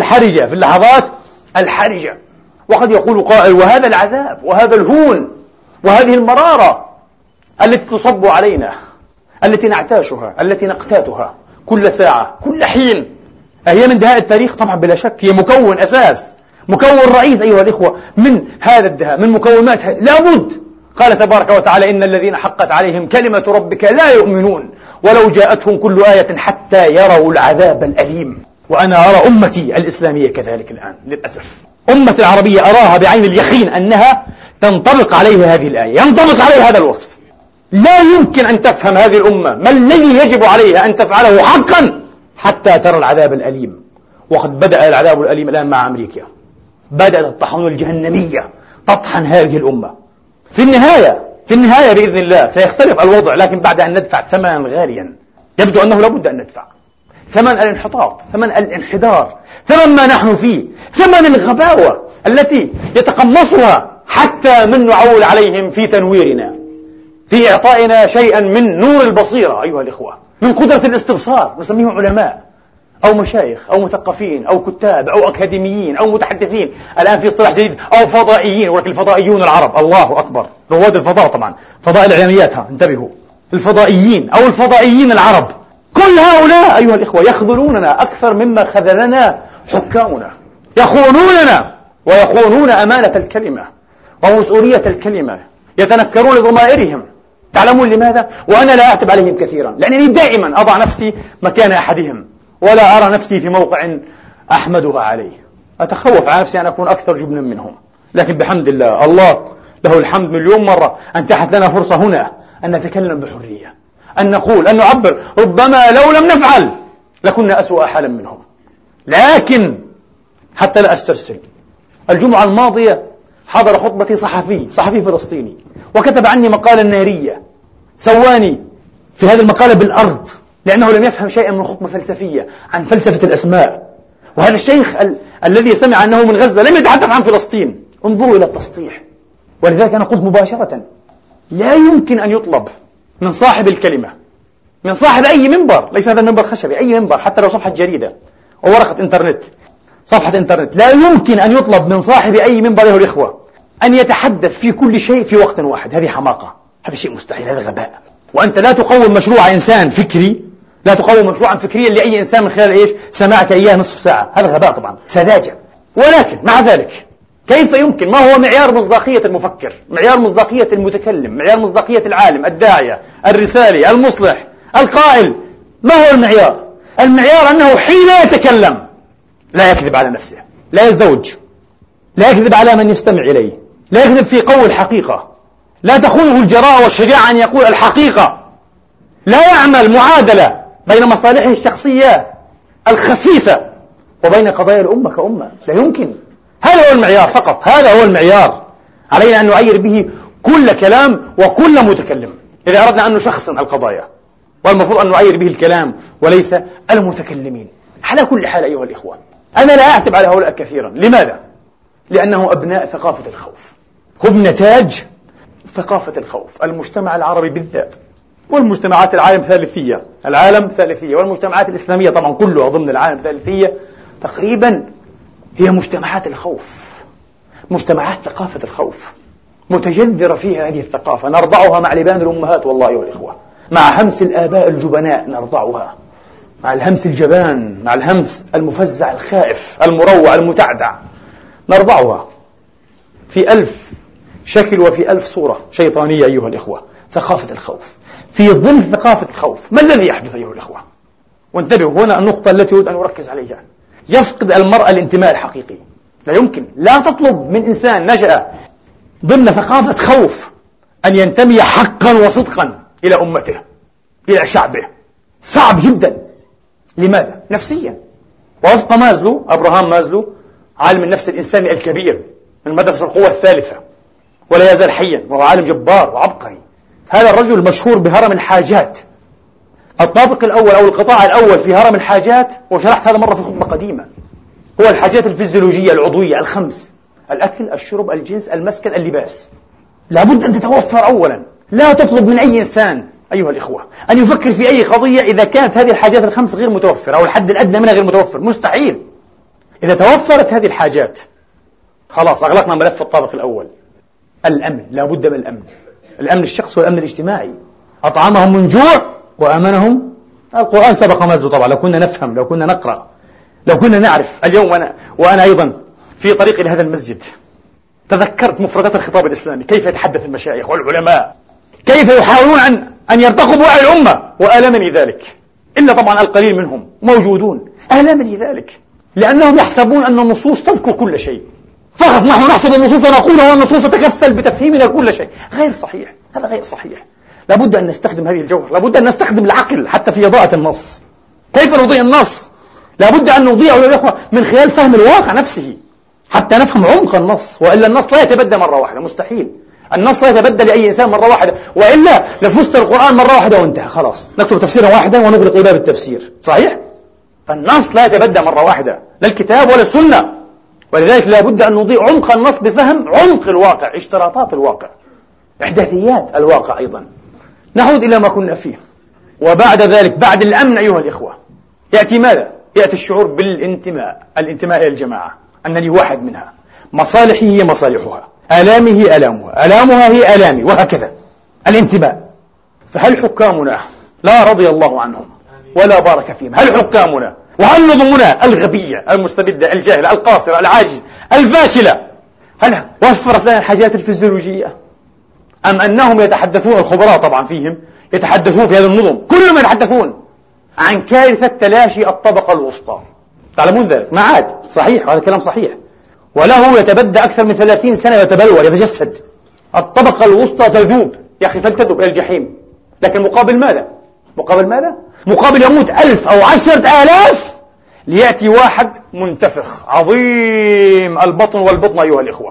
S2: الحرجة. وقد يقول قائل: وهذا العذاب وهذا الهون وهذه المرارة التي تصب علينا، التي نعتاشها، التي نقتاتها كل ساعة كل حين، هي من دهاء التاريخ؟ طبعا بلا شك هي مكون أساس، مكون رئيس أيها الإخوة من هذا الدهاء، من مكونات لابد. قال تبارك وتعالى: إن الذين حقت عليهم كلمة ربك لا يؤمنون ولو جاءتهم كل آية حتى يروا العذاب الأليم. وأنا أرى أمتي الإسلامية كذلك الآن للأسف، أمة العربية أراها بعين اليقين أنها تنطبق عليها هذه الآية، ينطبق عليها هذا الوصف. لا يمكن أن تفهم هذه الأمة ما الذي يجب عليها أن تفعله حقا حتى ترى العذاب الأليم. وقد بدأ العذاب الأليم الآن مع أمريكا، بدأت الطحن الجهنمية تطحن هذه الأمة. في النهاية بإذن الله سيختلف الوضع، لكن بعد أن ندفع ثمنا غاليا يبدو أنه لابد أن ندفع ثمن الانحطاط، ثمن الانحدار، ثمن ما نحن فيه، ثمن الغباوة التي يتقمصها حتى من نعول عليهم في تنويرنا، في إعطائنا شيئا من نور البصيرة أيها الإخوة، من قدرة الاستبصار. نسميهم علماء أو مشايخ أو مثقفين أو كتاب أو أكاديميين أو متحدثين، الآن في اصطلاح جديد، أو فضائيين، ولكن الفضائيون العرب، الله أكبر، رواد الفضاء طبعا، فضاء الإعلاميات، انتبهوا، الفضائيين أو الفضائيين العرب. كل هؤلاء أيها الإخوة يخذلوننا أكثر مما خذلنا حكامنا، يخونوننا ويخونون أمانة الكلمة ومسؤولية الكلمة، يتنكرون لضمائرهم. تعلمون لماذا؟ وأنا لا أعتب عليهم كثيرا، لأنني دائما أضع نفسي مكان أحدهم ولا أرى نفسي في موقع أحمدها عليه. أتخوف على نفسي أن أكون أكثر جبنا منهم، لكن بحمد الله، الله له الحمد مليون مرة، أنتحت لنا فرصة هنا أن نتكلم بحرية، أن نقول، أن نعبر. ربما لو لم نفعل لكنا أسوأ حالا منهم. لكن حتى لا أسترسل، الجمعة الماضية حضر خطبتي صحفي فلسطيني، وكتب عني مقالة نارية، سواني في هذه المقالة بالأرض، لأنه لم يفهم شيئا من خطبة فلسفية عن فلسفة الأسماء. وهذا الشيخ الذي سمع أنه من غزة لم يتحدث عن فلسطين. انظروا إلى التسطيح. ولذلك أنا قلت مباشرة: لا يمكن أن يطلب من صاحب الكلمة، من صاحب أي منبر، ليس هذا المنبر خشبي، أي منبر، حتى لو صفحة جريدة أو ورقة إنترنت، صفحة إنترنت، لا يمكن أن يطلب من صاحب أي منبر أيها الإخوة أن يتحدث في كل شيء في وقت واحد. هذه حماقة، هذا شيء مستحيل، هذا غباء. وأنت لا تقوم مشروع إنسان فكري، لا تقوم مشروعا فكريا لأي إنسان من خلال سماعك إياه نصف ساعة. هذا غباء طبعا، سذاجة. ولكن مع ذلك كيف يمكن؟ ما هو معيار مصداقية المفكر، معيار مصداقية المتكلم، معيار مصداقية العالم، الداعية، الرسالي، المصلح، القائل؟ ما هو المعيار؟ المعيار أنه حين يتكلم لا يكذب على نفسه، لا يزدوج، لا يكذب على من يستمع إليه، لا يكذب في قول الحقيقة، لا تخونه الجراءة والشجاعة أن يقول الحقيقة، لا يعمل معادلة بين مصالحه الشخصية الخسيسة وبين قضايا الأمة كأمة، لا يمكن. هذا هو المعيار فقط، هذا هو المعيار. علينا أن نعير به كل كلام وكل متكلم إذا أردنا أن نشخصن القضايا، والمفروض أن نعير به الكلام وليس المتكلمين. على كل حال أيها الإخوة، أنا لا أعتب على هؤلاء كثيرا. لماذا؟ لأنه أبناء ثقافة الخوف، هم نتاج ثقافة الخوف. المجتمع العربي بالذات، والمجتمعات العالم ثالثية والمجتمعات الإسلامية طبعا كلها ضمن العالم ثالثية، تقريبا هي مجتمعات الخوف، مجتمعات ثقافة الخوف، متجذرة فيها هذه الثقافة، نرضعها مع لبان الأمهات والله أيها الإخوة، مع همس الآباء الجبناء نرضعها، مع الهمس الجبان، مع الهمس المفزع الخائف المروع المتعدع نرضعها في 1000 شكل وفي 1000 صورة شيطانية أيها الإخوة. ثقافة الخوف. في ظل ثقافة الخوف ما الذي يحدث أيها الإخوة؟ وانتبهوا هنا النقطة التي أريد أن أركز عليها. يفقد المرأة الانتماء الحقيقي. لا يمكن، لا تطلب من إنسان نشأ ضمن ثقافة خوف أن ينتمي حقا وصدقا إلى أمته، إلى شعبه. صعب جدا. لماذا؟ نفسيا. ووفق مازلو، أبراهام مازلو، عالم النفس الإنساني الكبير من مدرسة القوة الثالثة ولا يزال حيا، وهو عالم جبار وعبقري. هذا الرجل مشهور بهرم الحاجات. الطابق الأول أو القطاع الأول في هرم الحاجات، وشرحت هذا مرة في خطبة قديمة، هو الحاجات الفيزيولوجية العضوية الخمس: الأكل، الشرب، الجنس، المسكن، اللباس. لابد أن تتوفر أولا. لا تطلب من أي إنسان أيها الإخوة أن يفكر في أي قضية إذا كانت هذه الحاجات الخمس غير متوفرة أو الحد الأدنى منها غير متوفر. مستحيل. إذا توفرت هذه الحاجات خلاص أغلقنا ملف الطابق الأول. الأمن، لا بد من الأمن، الأمن الشخصي والأمن الاجتماعي. أطعمهم من جوع وأمنهم. القرآن سبق مازلو طبعا، لو كنا نفهم، لو كنا نقرأ، لو كنا نعرف. اليوم وأنا أيضا في طريقي لهذا المسجد تذكرت مفردات الخطاب الإسلامي، كيف يتحدث المشايخ والعلماء، كيف يحاولون أن يرتقوا بوعي الأمة. وآلمني ذلك، إلا طبعا القليل منهم موجودون. آلمني ذلك لأنهم يحسبون أن النصوص تذكر كل شيء، فقط نحن نحفظ النصوص ونقولها والنصوص تتكفل بتفهيمنا كل شيء. غير صحيح، هذا غير صحيح. لابد أن نستخدم هذه الجوهر، لابد أن نستخدم العقل حتى في إضاءة النص. كيف نضيء النص؟ لابد أن نضيعه يا إخوة من خلال فهم الواقع نفسه حتى نفهم عمق النص، وإلا النص لا يتبدى مرة واحدة، مستحيل. النص لا يتبدى لأي إنسان مرة واحدة، وإلا لفسر القرآن مرة واحدة وانتهى، خلاص نكتب تفسيرا واحدا ونغلق باب التفسير. صحيح؟ فالنص لا يتبدى مرة واحدة، لا الكتاب ولا السنة. ولذلك لا بد أن نضيء عمق النص بفهم عمق الواقع، اشتراطات الواقع، إحداثيات الواقع أيضا. نعود إلى ما كنا فيه. وبعد ذلك، بعد الأمن أيها الإخوة، يأتي ماذا؟ يأتي الشعور بالانتماء، الانتماء إلى الجماعة، أنني واحد منها، مصالحي هي مصالحها، آلامي هي آلامها، آلامها هي آلامي، وهكذا الانتماء. فهل حكامنا، لا رضي الله عنهم ولا بارك فيهم، هل حكامنا وهل نظمنا الغبية المستبدة الجاهلة القاصرة العاجزة الفاشلة، هل وفرت لنا الحاجات الفيزيولوجية؟ أم أنهم يتحدثون، الخبراء طبعا فيهم، يتحدثون في هذا النظم، كلهم يتحدثون عن كارثة تلاشي الطبقة الوسطى. تعلمون ذلك؟ ما عاد صحيح، هذا الكلام صحيح، وله يتبدى أكثر من 30 سنة يتبلور يتجسد. الطبقة الوسطى تذوب، يا أخي فلتذوب إلى الجحيم. لكن مقابل ماذا؟ مقابل ماذا؟ مقابل يموت 1000 أو 10,000 ليأتي واحد منتفخ عظيم البطن والبطن أيها الإخوة،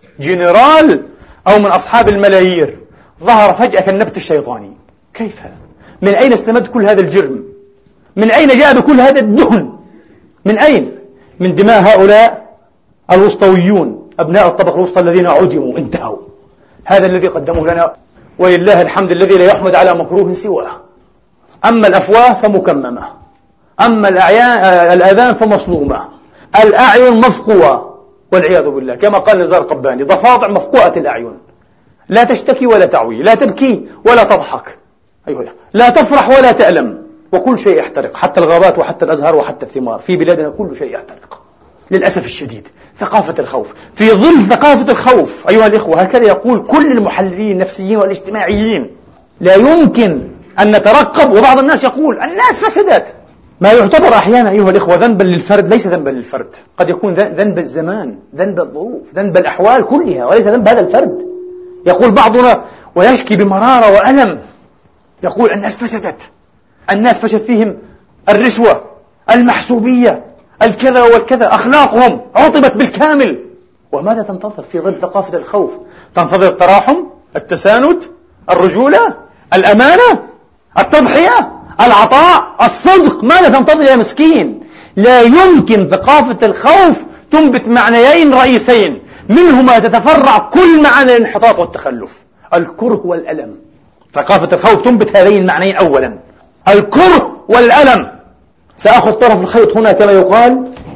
S2: جنرال أو من أصحاب الملايير، ظهر فجأة كالنبت الشيطاني. كيف هذا؟ من أين استمد كل هذا الجرم؟ من أين جاء بكل هذا الدهن؟ من أين؟ من دماء هؤلاء الوسطويون، أبناء الطبقة الوسطى الذين عدموا انتهوا. هذا الذي قدموه لنا، ولله الحمد الذي لا يحمد على مكروه سواه. أما الأفواه فمكممة، أما الآذان فمصلومة، الأعين مفقوة والعياذ بالله، كما قال نزار قباني: ضفادع مفقوعة الأعين، لا تشتكي ولا تعوي، لا تبكي ولا تضحك، أيها لا تفرح ولا تألم، وكل شيء يحترق، حتى الغابات وحتى الأزهار وحتى الثمار في بلادنا كل شيء يحترق للأسف الشديد. ثقافة الخوف. في ظل ثقافة الخوف أيها الإخوة، هكذا يقول كل المحللين النفسيين والاجتماعيين، لا يمكن أن نترقب. وبعض الناس يقول الناس فسدت، ما يعتبر أحيانا أيها الإخوة ذنبا للفرد ليس ذنبا للفرد، قد يكون ذنب الزمان، ذنب الظروف، ذنب الأحوال كلها، وليس ذنب هذا الفرد. يقول بعضنا ويشكي بمرارة وألم، يقول الناس فسدت، الناس فشت فيهم الرشوة، المحسوبية، الكذا والكذا، أخلاقهم عطبت بالكامل. وماذا تنتظر في ظل ثقافة الخوف؟ تنتظر التراحم، التساند، الرجولة، الأمانة، التضحية، العطاء، الصدق. ماذا تنتظر يا مسكين؟ لا يمكن ثقافة الخوف تنبت معنيين رئيسين منهما تتفرع كل معنى الانحطاط والتخلف: الكره والألم. ثقافة الخوف تنبت هذين المعنيين أولا، الكره والألم. سأخذ طرف الخيط هنا كما يقال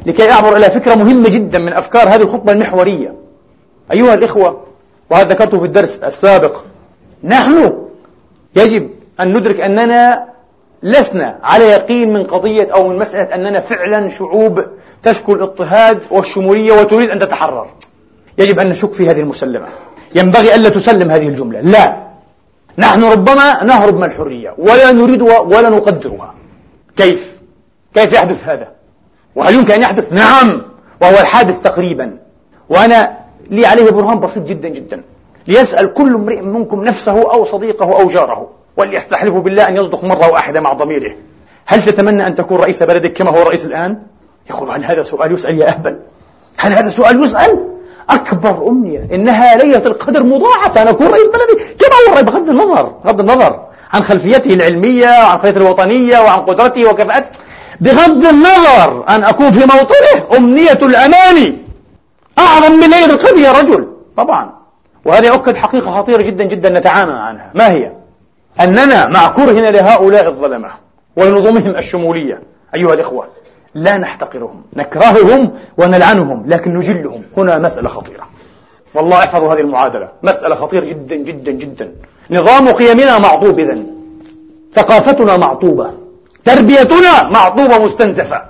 S2: لكي أعبر إلى فكرة مهمة جدا من أفكار هذه الخطبة المحورية. أيها الإخوة، وهذا ذكرته في الدرس السابق، نحن يجب أن ندرك أننا لسنا على يقين من قضية أو من مسألة أننا فعلا شعوب تشكو الاضطهاد والشمولية وتريد أن تتحرر. يجب أن نشك في هذه المسلمة، ينبغي ألا تسلم هذه الجملة. لا، نحن ربما نهرب من الحرية ولا نريدها ولا نقدرها. كيف يحدث هذا؟ وهل يمكن أن يحدث؟ نعم، وهو الحادث تقريبا، وأنا لي عليه برهان بسيط جدا جدا. ليسأل كل امرئ منكم نفسه أو صديقه أو جاره، وليستحلف بالله أن يصدق مرة واحدة مع ضميره: هل تتمنى أن تكون رئيس بلدك كما هو الرئيس الآن؟ يقول: هل هذا سؤال يسأل يا أهبل؟ هل هذا سؤال يسأل؟ أكبر أمنية، إنها ليلة القدر مضاعفة، أن أكون رئيس بلدي كما هو الرئيس، بغض النظر عن خلفيته العلمية وعن خلفيته الوطنية وعن قدرته وكفاءته، بغض النظر أن أكون في موطنه. أمنية الأماني أعظم من ليلة القدر يا رجل. طبعا، وهذا يؤكد حقيقة خطيرة جدا جدا نتعامل عنها. ما هي؟ أننا مع كرهنا لهؤلاء الظلمة ولنظمهم الشمولية أيها الإخوة لا نحتقرهم، نكرههم ونلعنهم، لكن نجلهم. هنا مسألة خطيرة، والله احفظوا هذه المعادلة، مسألة خطيرة جدا جدا جدا. نظام قيمنا معطوب، إذن ثقافتنا معطوبة، تربيتنا معطوبة مستنزفة.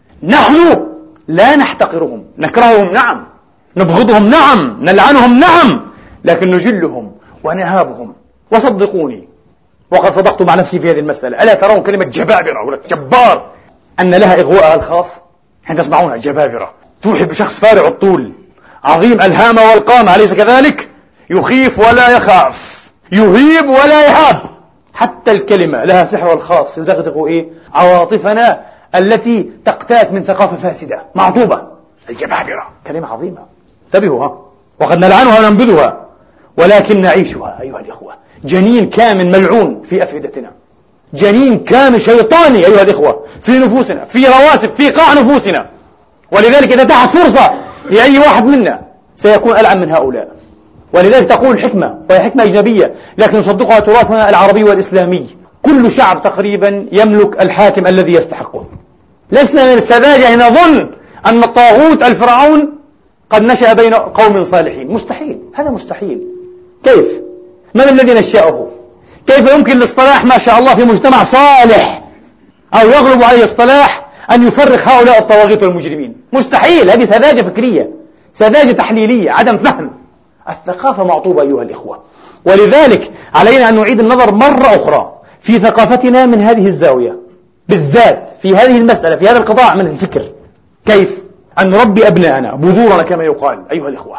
S2: نحن لا نحتقرهم، نكرههم نعم، نبغضهم نعم، نلعنهم نعم، لكن نجلهم ونهابهم. وصدقوني، وقد صدقت مع نفسي في هذه المسألة، ألا ترون كلمة جبابرة ولا جبار أن لها إغواءها الخاص؟ حين تسمعونها جبابرة توحي بشخص فارع الطول عظيم الهامة والقامة، أليس كذلك؟ يخيف ولا يخاف، يهيب ولا يهاب. حتى الكلمة لها سحر الخاص يدغدغ عواطفنا التي تقتات من ثقافة فاسدة معطوبة. الجبابرة كلمة عظيمة، انتبهوا، وقد نلعنها وننبذها، ولكن نعيشها أيها الإخوة. جنين كامل ملعون في أفئدتنا، جنين كامل شيطاني أيها الإخوة في نفوسنا، في رواسب، في قاع نفوسنا. ولذلك إذا تحت فرصة لأي واحد منا سيكون ألعن من هؤلاء. ولذلك تقول الحكمة، وهي حكمة أجنبية لكن نصدقها تراثنا العربي والإسلامي: كل شعب تقريبا يملك الحاكم الذي يستحقه. لسنا من السذاجة نظن أن الطاغوت الفرعون قد نشأ بين قوم صالحين. مستحيل، هذا مستحيل. كيف؟ من الذي نشأه؟ كيف يمكن للصلاح ما شاء الله في مجتمع صالح أو يغلب عليه الصلاح أن يفرق هؤلاء الطواغيت والمجرمين؟ مستحيل. هذه سذاجة فكرية، سذاجة تحليلية، عدم فهم. الثقافة معطوبة أيها الإخوة، ولذلك علينا أن نعيد النظر مرة أخرى في ثقافتنا من هذه الزاوية، بالذات في هذه المسألة، في هذا القطاع من الفكر. كيف أن نربي أبناءنا بذورنا كما يقال أيها الإخوة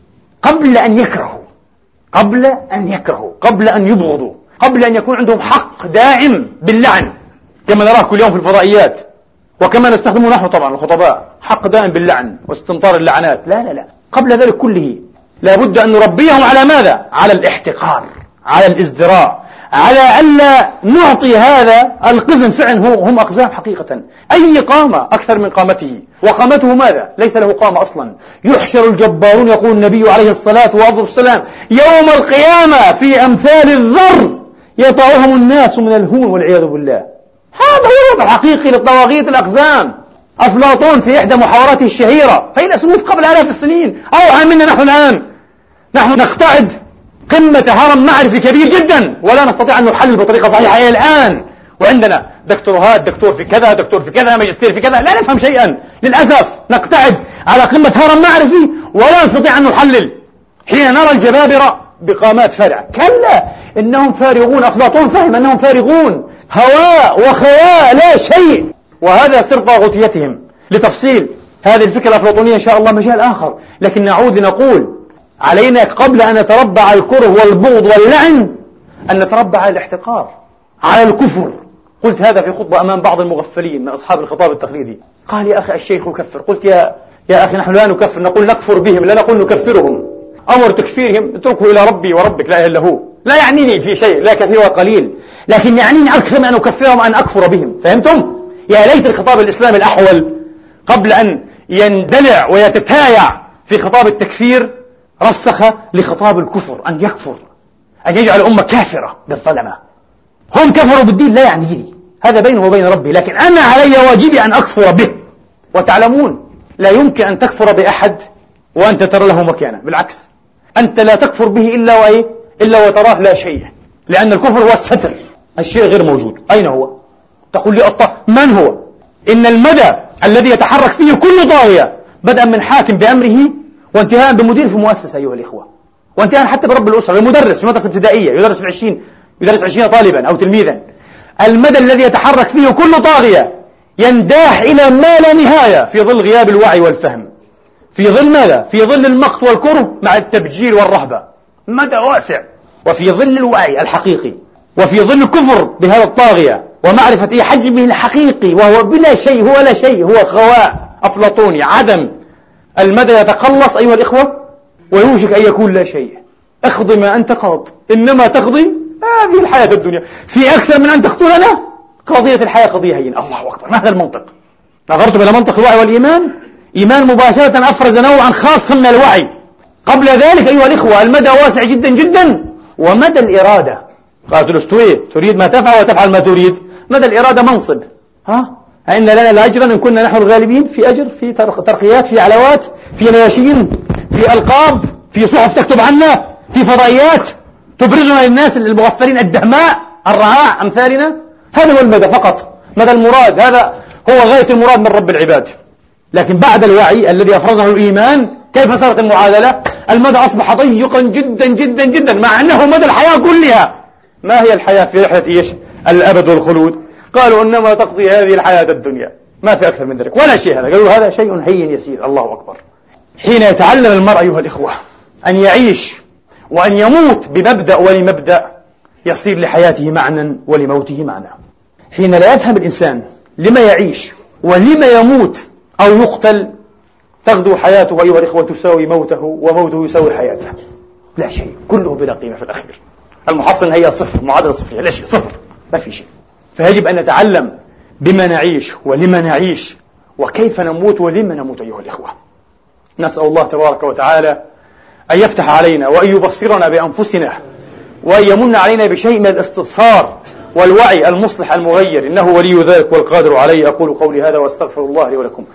S2: قبل أن يكرهوا، قبل أن يبغضوا، قبل أن يكون عندهم حق دائم باللعن كما نراه كل يوم في الفضائيات، وكما نستخدمه نحن طبعا الخطباء، حق دائم باللعن واستمطار اللعنات. لا، قبل ذلك كله لابد أن نربيهم على ماذا؟ على الاحتقار، على الازدراء، على ألا نعطي هذا القزم. فعلا هم أقزام حقيقة، أي قامة أكثر من قامته، وقامته ماذا؟ ليس له قامة أصلا. يحشر الجبارون، يقول النبي عليه الصلاة والسلام، يوم القيامة في أمثال الذر يطعهم الناس من الهون والعياذ بالله. هذا هو الوضع الحقيقي للطواغيت الأقزام. أفلاطون في إحدى محاوراته الشهيرة، فيلسوف قبل آلاف السنين، أوعى منا نحن الآن. نحن نقتعد قمة هرم معرفي كبير جدا ولا نستطيع أن نحلل بطريقة صحيحة إلى الآن، وعندنا دكتوراه، دكتور في كذا، دكتور في كذا، ماجستير في كذا، لا نفهم شيئا للأسف. نقتعد على قمة هرم معرفي ولا نستطيع أن نحلل. حين نرى الجبابرة بقامات فارعة، كلا إنهم فارغون. أفلاطون فهم أنهم فارغون، هواء وخواء لا شيء، وهذا سر طاغوتيتهم. لتفصيل هذه الفكرة الأفلاطونية إن شاء الله مجال آخر، لكن نعود لنقول علينا قبل أن نتربى على الكره والبغض واللعن أن نتربى على الاحتقار، على الكفر. قلت هذا في خطبة أمام بعض المغفلين من أصحاب الخطاب التقليدي. قال: يا أخي الشيخ يكفر. قلت: يا أخي نحن لا نكفر، نقول نكفر بهم، لا نقول نكفرهم. أمر تكفيرهم اتركه إلى ربي وربك لا إله إلا هو. لا يعنيني في شيء، لا كثير وقليل، لكن يعنيني أكثر من أن أكفرهم أن أكفر بهم. فهمتم؟ يا ليت الخطاب الإسلامي الأحول قبل أن يندلع ويتتايع في خطاب التكفير رسخ لخطاب الكفر، أن يكفر، أن يجعل الأمة كافرة بالظلمة. هم كفروا بالدين لا يعنيني، هذا بينه وبين ربي، لكن أنا علي واجبي أن أكفر به. وتعلمون لا يمكن أن تكفر بأحد وأنت ترى له مكانة، بالعكس أنت لا تكفر به إلا وتراه لا شيء، لأن الكفر هو الستر، الشيء غير موجود. أين هو؟ تقول لي من هو؟ إن المدى الذي يتحرك فيه كل طاغية، بدءا من حاكم بأمره وانتهاء بمدير في مؤسسة أيها الإخوة، وانتهاء حتى برب الأسرة، بمدرس في مدرسة ابتدائية يدرس 20 طالبا أو تلميذا. المدى الذي يتحرك فيه كل طاغية ينداح إلى ما لا نهاية في ظل غياب الوعي والفهم، في ظل ماذا؟ في ظل المقت والكره مع التبجيل والرهبة، مدى واسع. وفي ظل الوعي الحقيقي، وفي ظل الكفر بهذا الطاغية ومعرفة حجمه الحقيقي وهو بلا شيء، هو لا شيء، هو خواء أفلاطوني، عدم. المدى يتقلص أيها الإخوة ويوشك أن يكون لا شيء. اقضي ما أنت قاض، إنما تقضي هذه الحياة الدنيا، في أكثر من أن تقتلنا. قضية الحياة قضية هينة. الله أكبر، ما هذا المنطق؟ نظرتم إلى منطق الوعي والإيمان، إيمان مباشرة أفرز نوعا خاصا من الوعي. قبل ذلك أيها الإخوة المدى واسع جدا جدا. ومدى الإرادة، قالت الأسطوية تريد ما تفعل وتفعل ما تريد. مدى الإرادة منصب، إن لنا لأجرا إن كنا نحن الغالبين، في أجر، في ترقيات، في علاوات، في نياشين، في ألقاب، في صحف تكتب عنا، في فضائيات تبرزنا للناس المغفلين الدهماء الرعاع أمثالنا. هذا هو المدى فقط، مدى المراد، هذا هو غاية المراد من رب العباد. لكن بعد الوعي الذي أفرزه الإيمان كيف صارت المعادلة؟ المدى أصبح ضيقا جدا جدا جدا، مع أنه مدى الحياة كلها. ما هي الحياة في رحلة الأبد والخلود؟ قالوا إنما تقضي هذه الحياة الدنيا، ما في أكثر من ذلك، ولا شيء. هذا قالوا هذا شيء هين يسير. الله أكبر. حين يتعلم المرء أيها الإخوة أن يعيش وأن يموت بمبدأ ولمبدأ، يصير لحياته معنى ولموته معنى. حين لا يفهم الإنسان لما يعيش ولما يموت أو يقتل، تغدو حياته أيها الإخوة تساوي موته، وموته يساوي حياته، لا شيء، كله بلا قيمة في الأخير. المحصل هي صفر، معادلة صفرية، لا شيء، صفر، ما في شيء. فيجب أن نتعلم بما نعيش ولما نعيش وكيف نموت ولما نموت أيها الإخوة. نسأل الله تبارك وتعالى أن يفتح علينا وأن يبصرنا بأنفسنا وأن يمن علينا بشيء من الاستبصار والوعي المصلح المغير، إنه ولي ذلك والقادر عليه. أقول قولي هذا وأستغفر الله لي ولكم.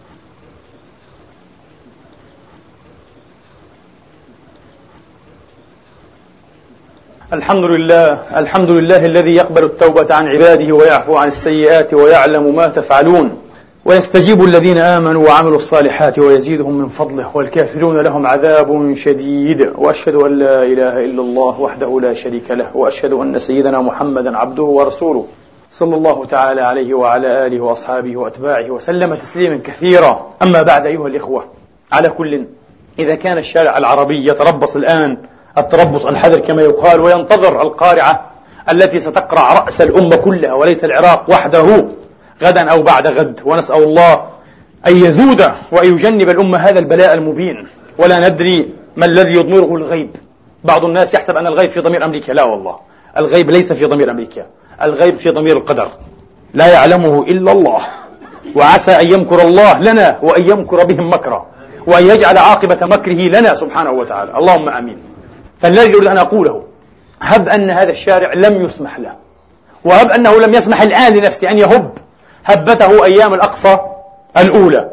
S2: الحمد لله الذي يقبل التوبة عن عباده ويعفو عن السيئات ويعلم ما تفعلون، ويستجيب الذين آمنوا وعملوا الصالحات ويزيدهم من فضله، والكافرون لهم عذاب شديد. وأشهد أن لا إله إلا الله وحده لا شريك له، وأشهد أن سيدنا محمدا عبده ورسوله، صلى الله تعالى عليه وعلى آله وأصحابه وأتباعه وسلم تسليما كثيرا. أما بعد أيها الإخوة، على كل، إذا كان الشارع العربي يتربص الآن التربص الحذر كما يقال، وينتظر القارعة التي ستقرع رأس الأمة كلها وليس العراق وحده غدا أو بعد غد، ونسأل الله أن يذود وأن يجنب الأمة هذا البلاء المبين. ولا ندري ما الذي يضمره الغيب. بعض الناس يحسب أن الغيب في ضمير أمريكا، لا والله، الغيب ليس في ضمير أمريكا، الغيب في ضمير القدر، لا يعلمه إلا الله. وعسى أن يمكر الله لنا وأن يمكر بهم مكرا، وأن يجعل عاقبة مكره لنا سبحانه وتعالى، اللهم آمين. فالذي أريد أن أقوله، هب أن هذا الشارع لم يسمح له، وهب أنه لم يسمح الآن لنفسه أن يهب هبته أيام الأقصى الأولى،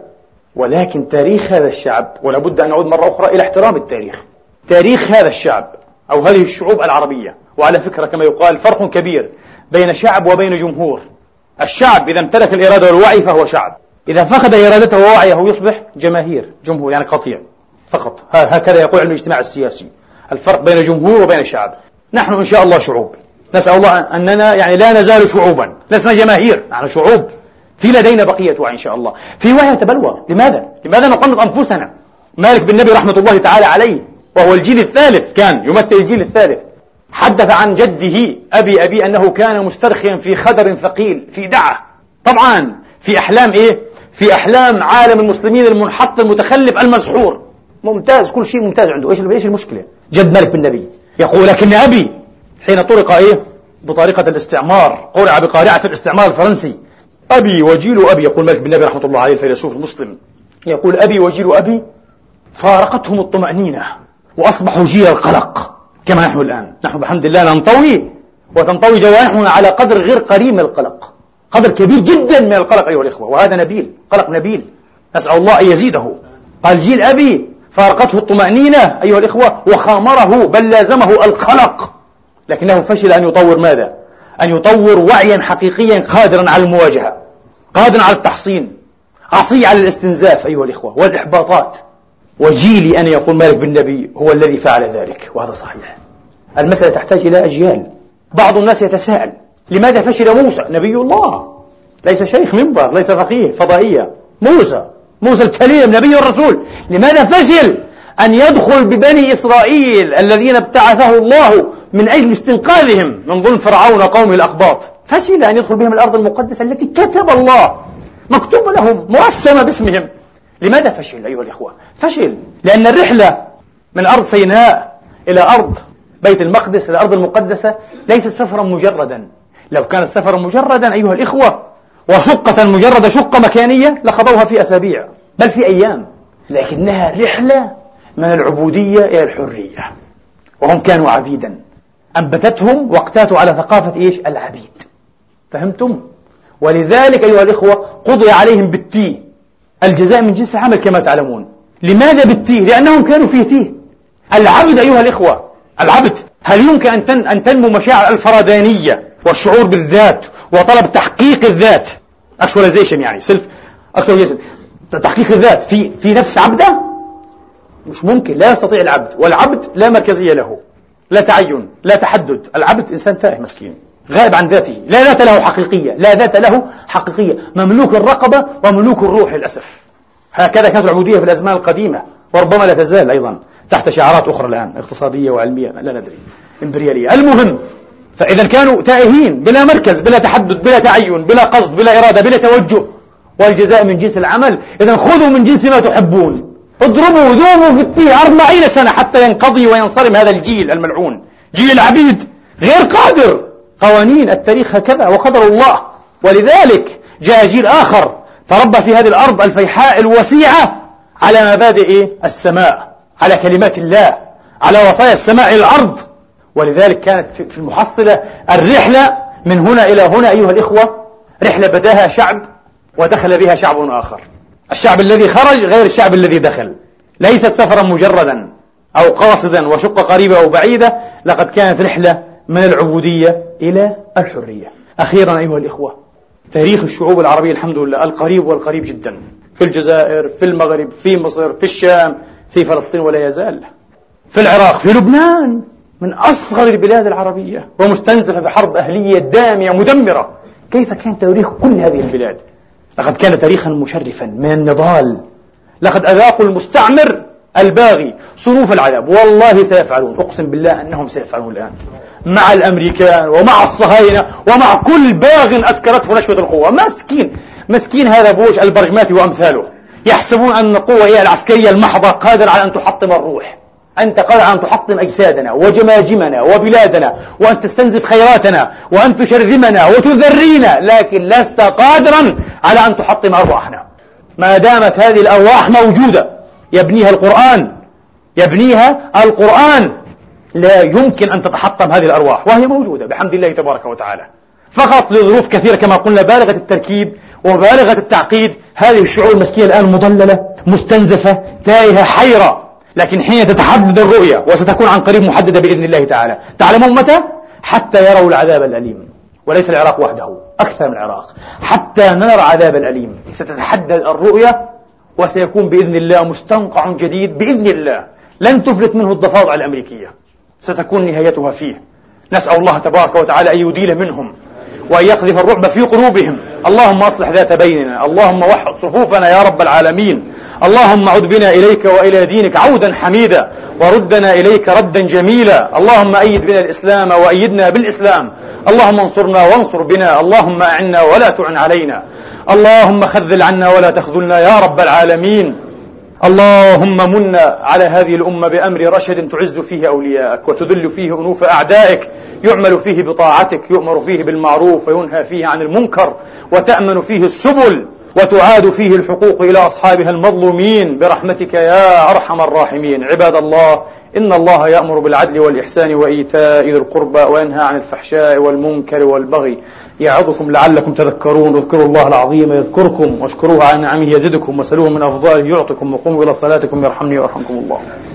S2: ولكن تاريخ هذا الشعب، ولا بد أن نعود مرة أخرى إلى احترام التاريخ، تاريخ هذا الشعب أو هذه الشعوب العربية. وعلى فكرة كما يقال فرق كبير بين شعب وبين جمهور. الشعب إذا امتلك الإرادة والوعي فهو شعب، إذا فقد إرادته ووعيه يصبح جماهير، جمهور يعني قطيع فقط. هكذا يقول علم الاجتماع السياسي، الفرق بين جمهور وبين شعب. نحن إن شاء الله شعوب، نسأل الله أننا يعني لا نزال شعوبا، لسنا جماهير، نحن شعوب، في لدينا بقية وعي إن شاء الله، في وعي يتبلور. لماذا نقنط أنفسنا؟ مالك بن نبي رحمة الله تعالى عليه، وهو الجيل الثالث، كان يمثل الجيل الثالث، حدث عن جده أبي أنه كان مسترخيا في خدر ثقيل في دعة، طبعا في أحلام في أحلام عالم المسلمين المنحط المتخلف المسحور، ممتاز، كل شيء ممتاز عنده. إيش المشكلة؟ جد مالك بن نبي يقول لكن أبي حين طرق بطريقة الاستعمار، قرع بقارعة الاستعمار الفرنسي، أبي وجيل أبي، يقول مالك بن نبي رحمة الله عليه الفيلسوف المسلم، يقول أبي وجيل أبي فارقتهم الطمأنينة وأصبحوا جيل القلق، كما نحن الآن. نحن بحمد الله ننطوي وتنطوي جوانحنا على قدر غير قريب من القلق، قدر كبير جدا من القلق أيها الإخوة، وهذا نبيل، قلق نبيل، نسأل الله أن يزيده. قال جيل أبي فارقته الطمأنينة أيها الإخوة وخامره بل لازمه القلق، لكنه فشل أن يطور ماذا؟ أن يطور وعيا حقيقيا قادرا على المواجهة، قادرا على التحصين، عصي على الاستنزاف أيها الإخوة والإحباطات. وجيلي أن يقول مالك بن نبي هو الذي فعل ذلك، وهذا صحيح. المسألة تحتاج إلى أجيال. بعض الناس يتساءل لماذا فشل موسى نبي الله، ليس شيخ منبر، ليس فقيه فضائية، موسى الكليم نبي الرسول، لماذا فشل أن يدخل ببني إسرائيل الذين ابتعثه الله من أجل استنقاذهم من ظلم فرعون وقومه الأقباط؟ فشل أن يدخل بهم الأرض المقدسة التي كتب الله مكتوب لهم مرسمة باسمهم. لماذا فشل أيها الإخوة؟ فشل لأن الرحلة من أرض سيناء إلى أرض بيت المقدس إلى الأرض المقدسة ليست سفرا مجردا. لو كانت سفرا مجردا أيها الإخوة وشقة مجرد شقة مكانية لخضوها في أسابيع بل في أيام، لكنها رحلة من العبودية إلى الحرية، وهم كانوا عبيدا، أنبتتهم وقتاتوا على ثقافة إيش؟ العبيد. فهمتم؟ ولذلك أيها الإخوة قضي عليهم بالتيه، الجزاء من جنس العمل كما تعلمون. لماذا بالتيه؟ لأنهم كانوا فيه تيه. العبد أيها الإخوة، العبد هل يمكن أن تنمو مشاعر الفردانية والشعور بالذات وطلب تحقيق الذات actualization يعني self actualization تحقيق الذات في نفس عبده؟ مش ممكن، لا يستطيع العبد، والعبد لا مركزية له، لا تعين، لا تحدد. العبد إنسان تائه مسكين غائب عن ذاته، لا ذات له حقيقية، لا ذات له حقيقية، مملوك الرقبة ومملوك الروح للأسف. هكذا كانت العبودية في الأزمان القديمة، وربما لا تزال أيضا تحت شعارات أخرى الآن اقتصادية وعلمية لا ندري، إمبريالية. المهم، فإذا كانوا تائهين بلا مركز بلا تحدد بلا تعين بلا قصد بلا إرادة بلا توجه، والجزاء من جنس العمل. إذا خذوا من جنس ما تحبون، اضربوا ذوبوا في التيه 40 سنة حتى ينقضي وينصرم هذا الجيل الملعون، جيل العبيد غير قادر. قوانين التاريخ هكذا وقدر الله. ولذلك جاء جيل آخر تربى في هذه الأرض الفيحاء الوسيعة على مبادئ السماء، على كلمات الله، على وصايا السماء إلى الأرض. ولذلك كانت في المحصلة الرحلة من هنا إلى هنا أيها الإخوة رحلة بداها شعب ودخل بها شعب آخر. الشعب الذي خرج غير الشعب الذي دخل، ليست سفرا مجردا أو قاصدا وشقة قريبة أو بعيدة، لقد كانت رحلة من العبودية إلى الحرية. أخيرا أيها الإخوة، تاريخ الشعوب العربية الحمد لله القريب والقريب جدا، في الجزائر، في المغرب، في مصر، في الشام، في فلسطين ولا يزال، في العراق، في لبنان، من أصغر البلاد العربية ومستنزفة بحرب أهلية دامية مدمرة. كيف كان تاريخ كل هذه البلاد؟ لقد كان تاريخا مشرفا من النضال. لقد أذاقوا المستعمر الباغي صنوف العذاب، والله سيفعلون، أقسم بالله أنهم سيفعلون الآن مع الأمريكان ومع الصهاينة ومع كل باغ أسكرته نشوة القوة. مسكين هذا بوش البرجماتي وأمثاله، يحسبون أن القوة هي العسكرية المحضة قادرة على أن تحطم الروح. أنت قادر على أن تحطم أجسادنا وجماجمنا وبلادنا، وأن تستنزف خيراتنا، وأن تشرذمنا وتذرينا، لكن لست قادرا على أن تحطم أرواحنا. ما دامت هذه الأرواح موجودة يبنيها القرآن، لا يمكن أن تتحطم هذه الأرواح، وهي موجودة بحمد الله تبارك وتعالى. فقط لظروف كثيرة كما قلنا بالغة التركيب وبالغة التعقيد، هذه الشعوب المسكينة الآن مضللة مستنزفة تائهة حيرة. لكن حين تتحدد الرؤية، وستكون عن قريب محددة بإذن الله تعالى، تعلمون متى؟ حتى يروا العذاب الأليم، وليس العراق وحده، أكثر من العراق، حتى نرى عذاب الأليم. ستتحدد الرؤية وسيكون بإذن الله مستنقع جديد بإذن الله لن تفلت منه الضفادع الأمريكية، ستكون نهايتها فيه. نسأل الله تبارك وتعالى أن يديل منهم وأن يقذف الرعب في قلوبهم. اللهم أصلح ذات بيننا، اللهم وحد صفوفنا يا رب العالمين. اللهم عد بنا إليك وإلى دينك عودا حميدا، وردنا إليك ردا جميلا. اللهم أيد بنا الإسلام وأيدنا بالإسلام، اللهم انصرنا وانصر بنا، اللهم أعنا ولا تعن علينا، اللهم خذل عنا ولا تخذلنا يا رب العالمين. اللهم من على هذه الأمة بأمر رشد تعز فيه أولياءك وتذل فيه أنوف أعدائك، يعمل فيه بطاعتك، يؤمر فيه بالمعروف وينهى فيه عن المنكر، وتأمن فيه السبل وتعاد فيه الحقوق إلى أصحابها المظلومين برحمتك يا أرحم الراحمين. عباد الله، إن الله يأمر بالعدل والإحسان وإيتاء ذي القربى وينهى عن الفحشاء والمنكر والبغي يعظكم لعلكم تذكرون. اذكروا الله العظيم يذكركم واشكروه على نعمه يزدكم وسلوه من أفضاله يعطكم وقوموا إلى صلاتكم يرحمني ويرحمكم الله.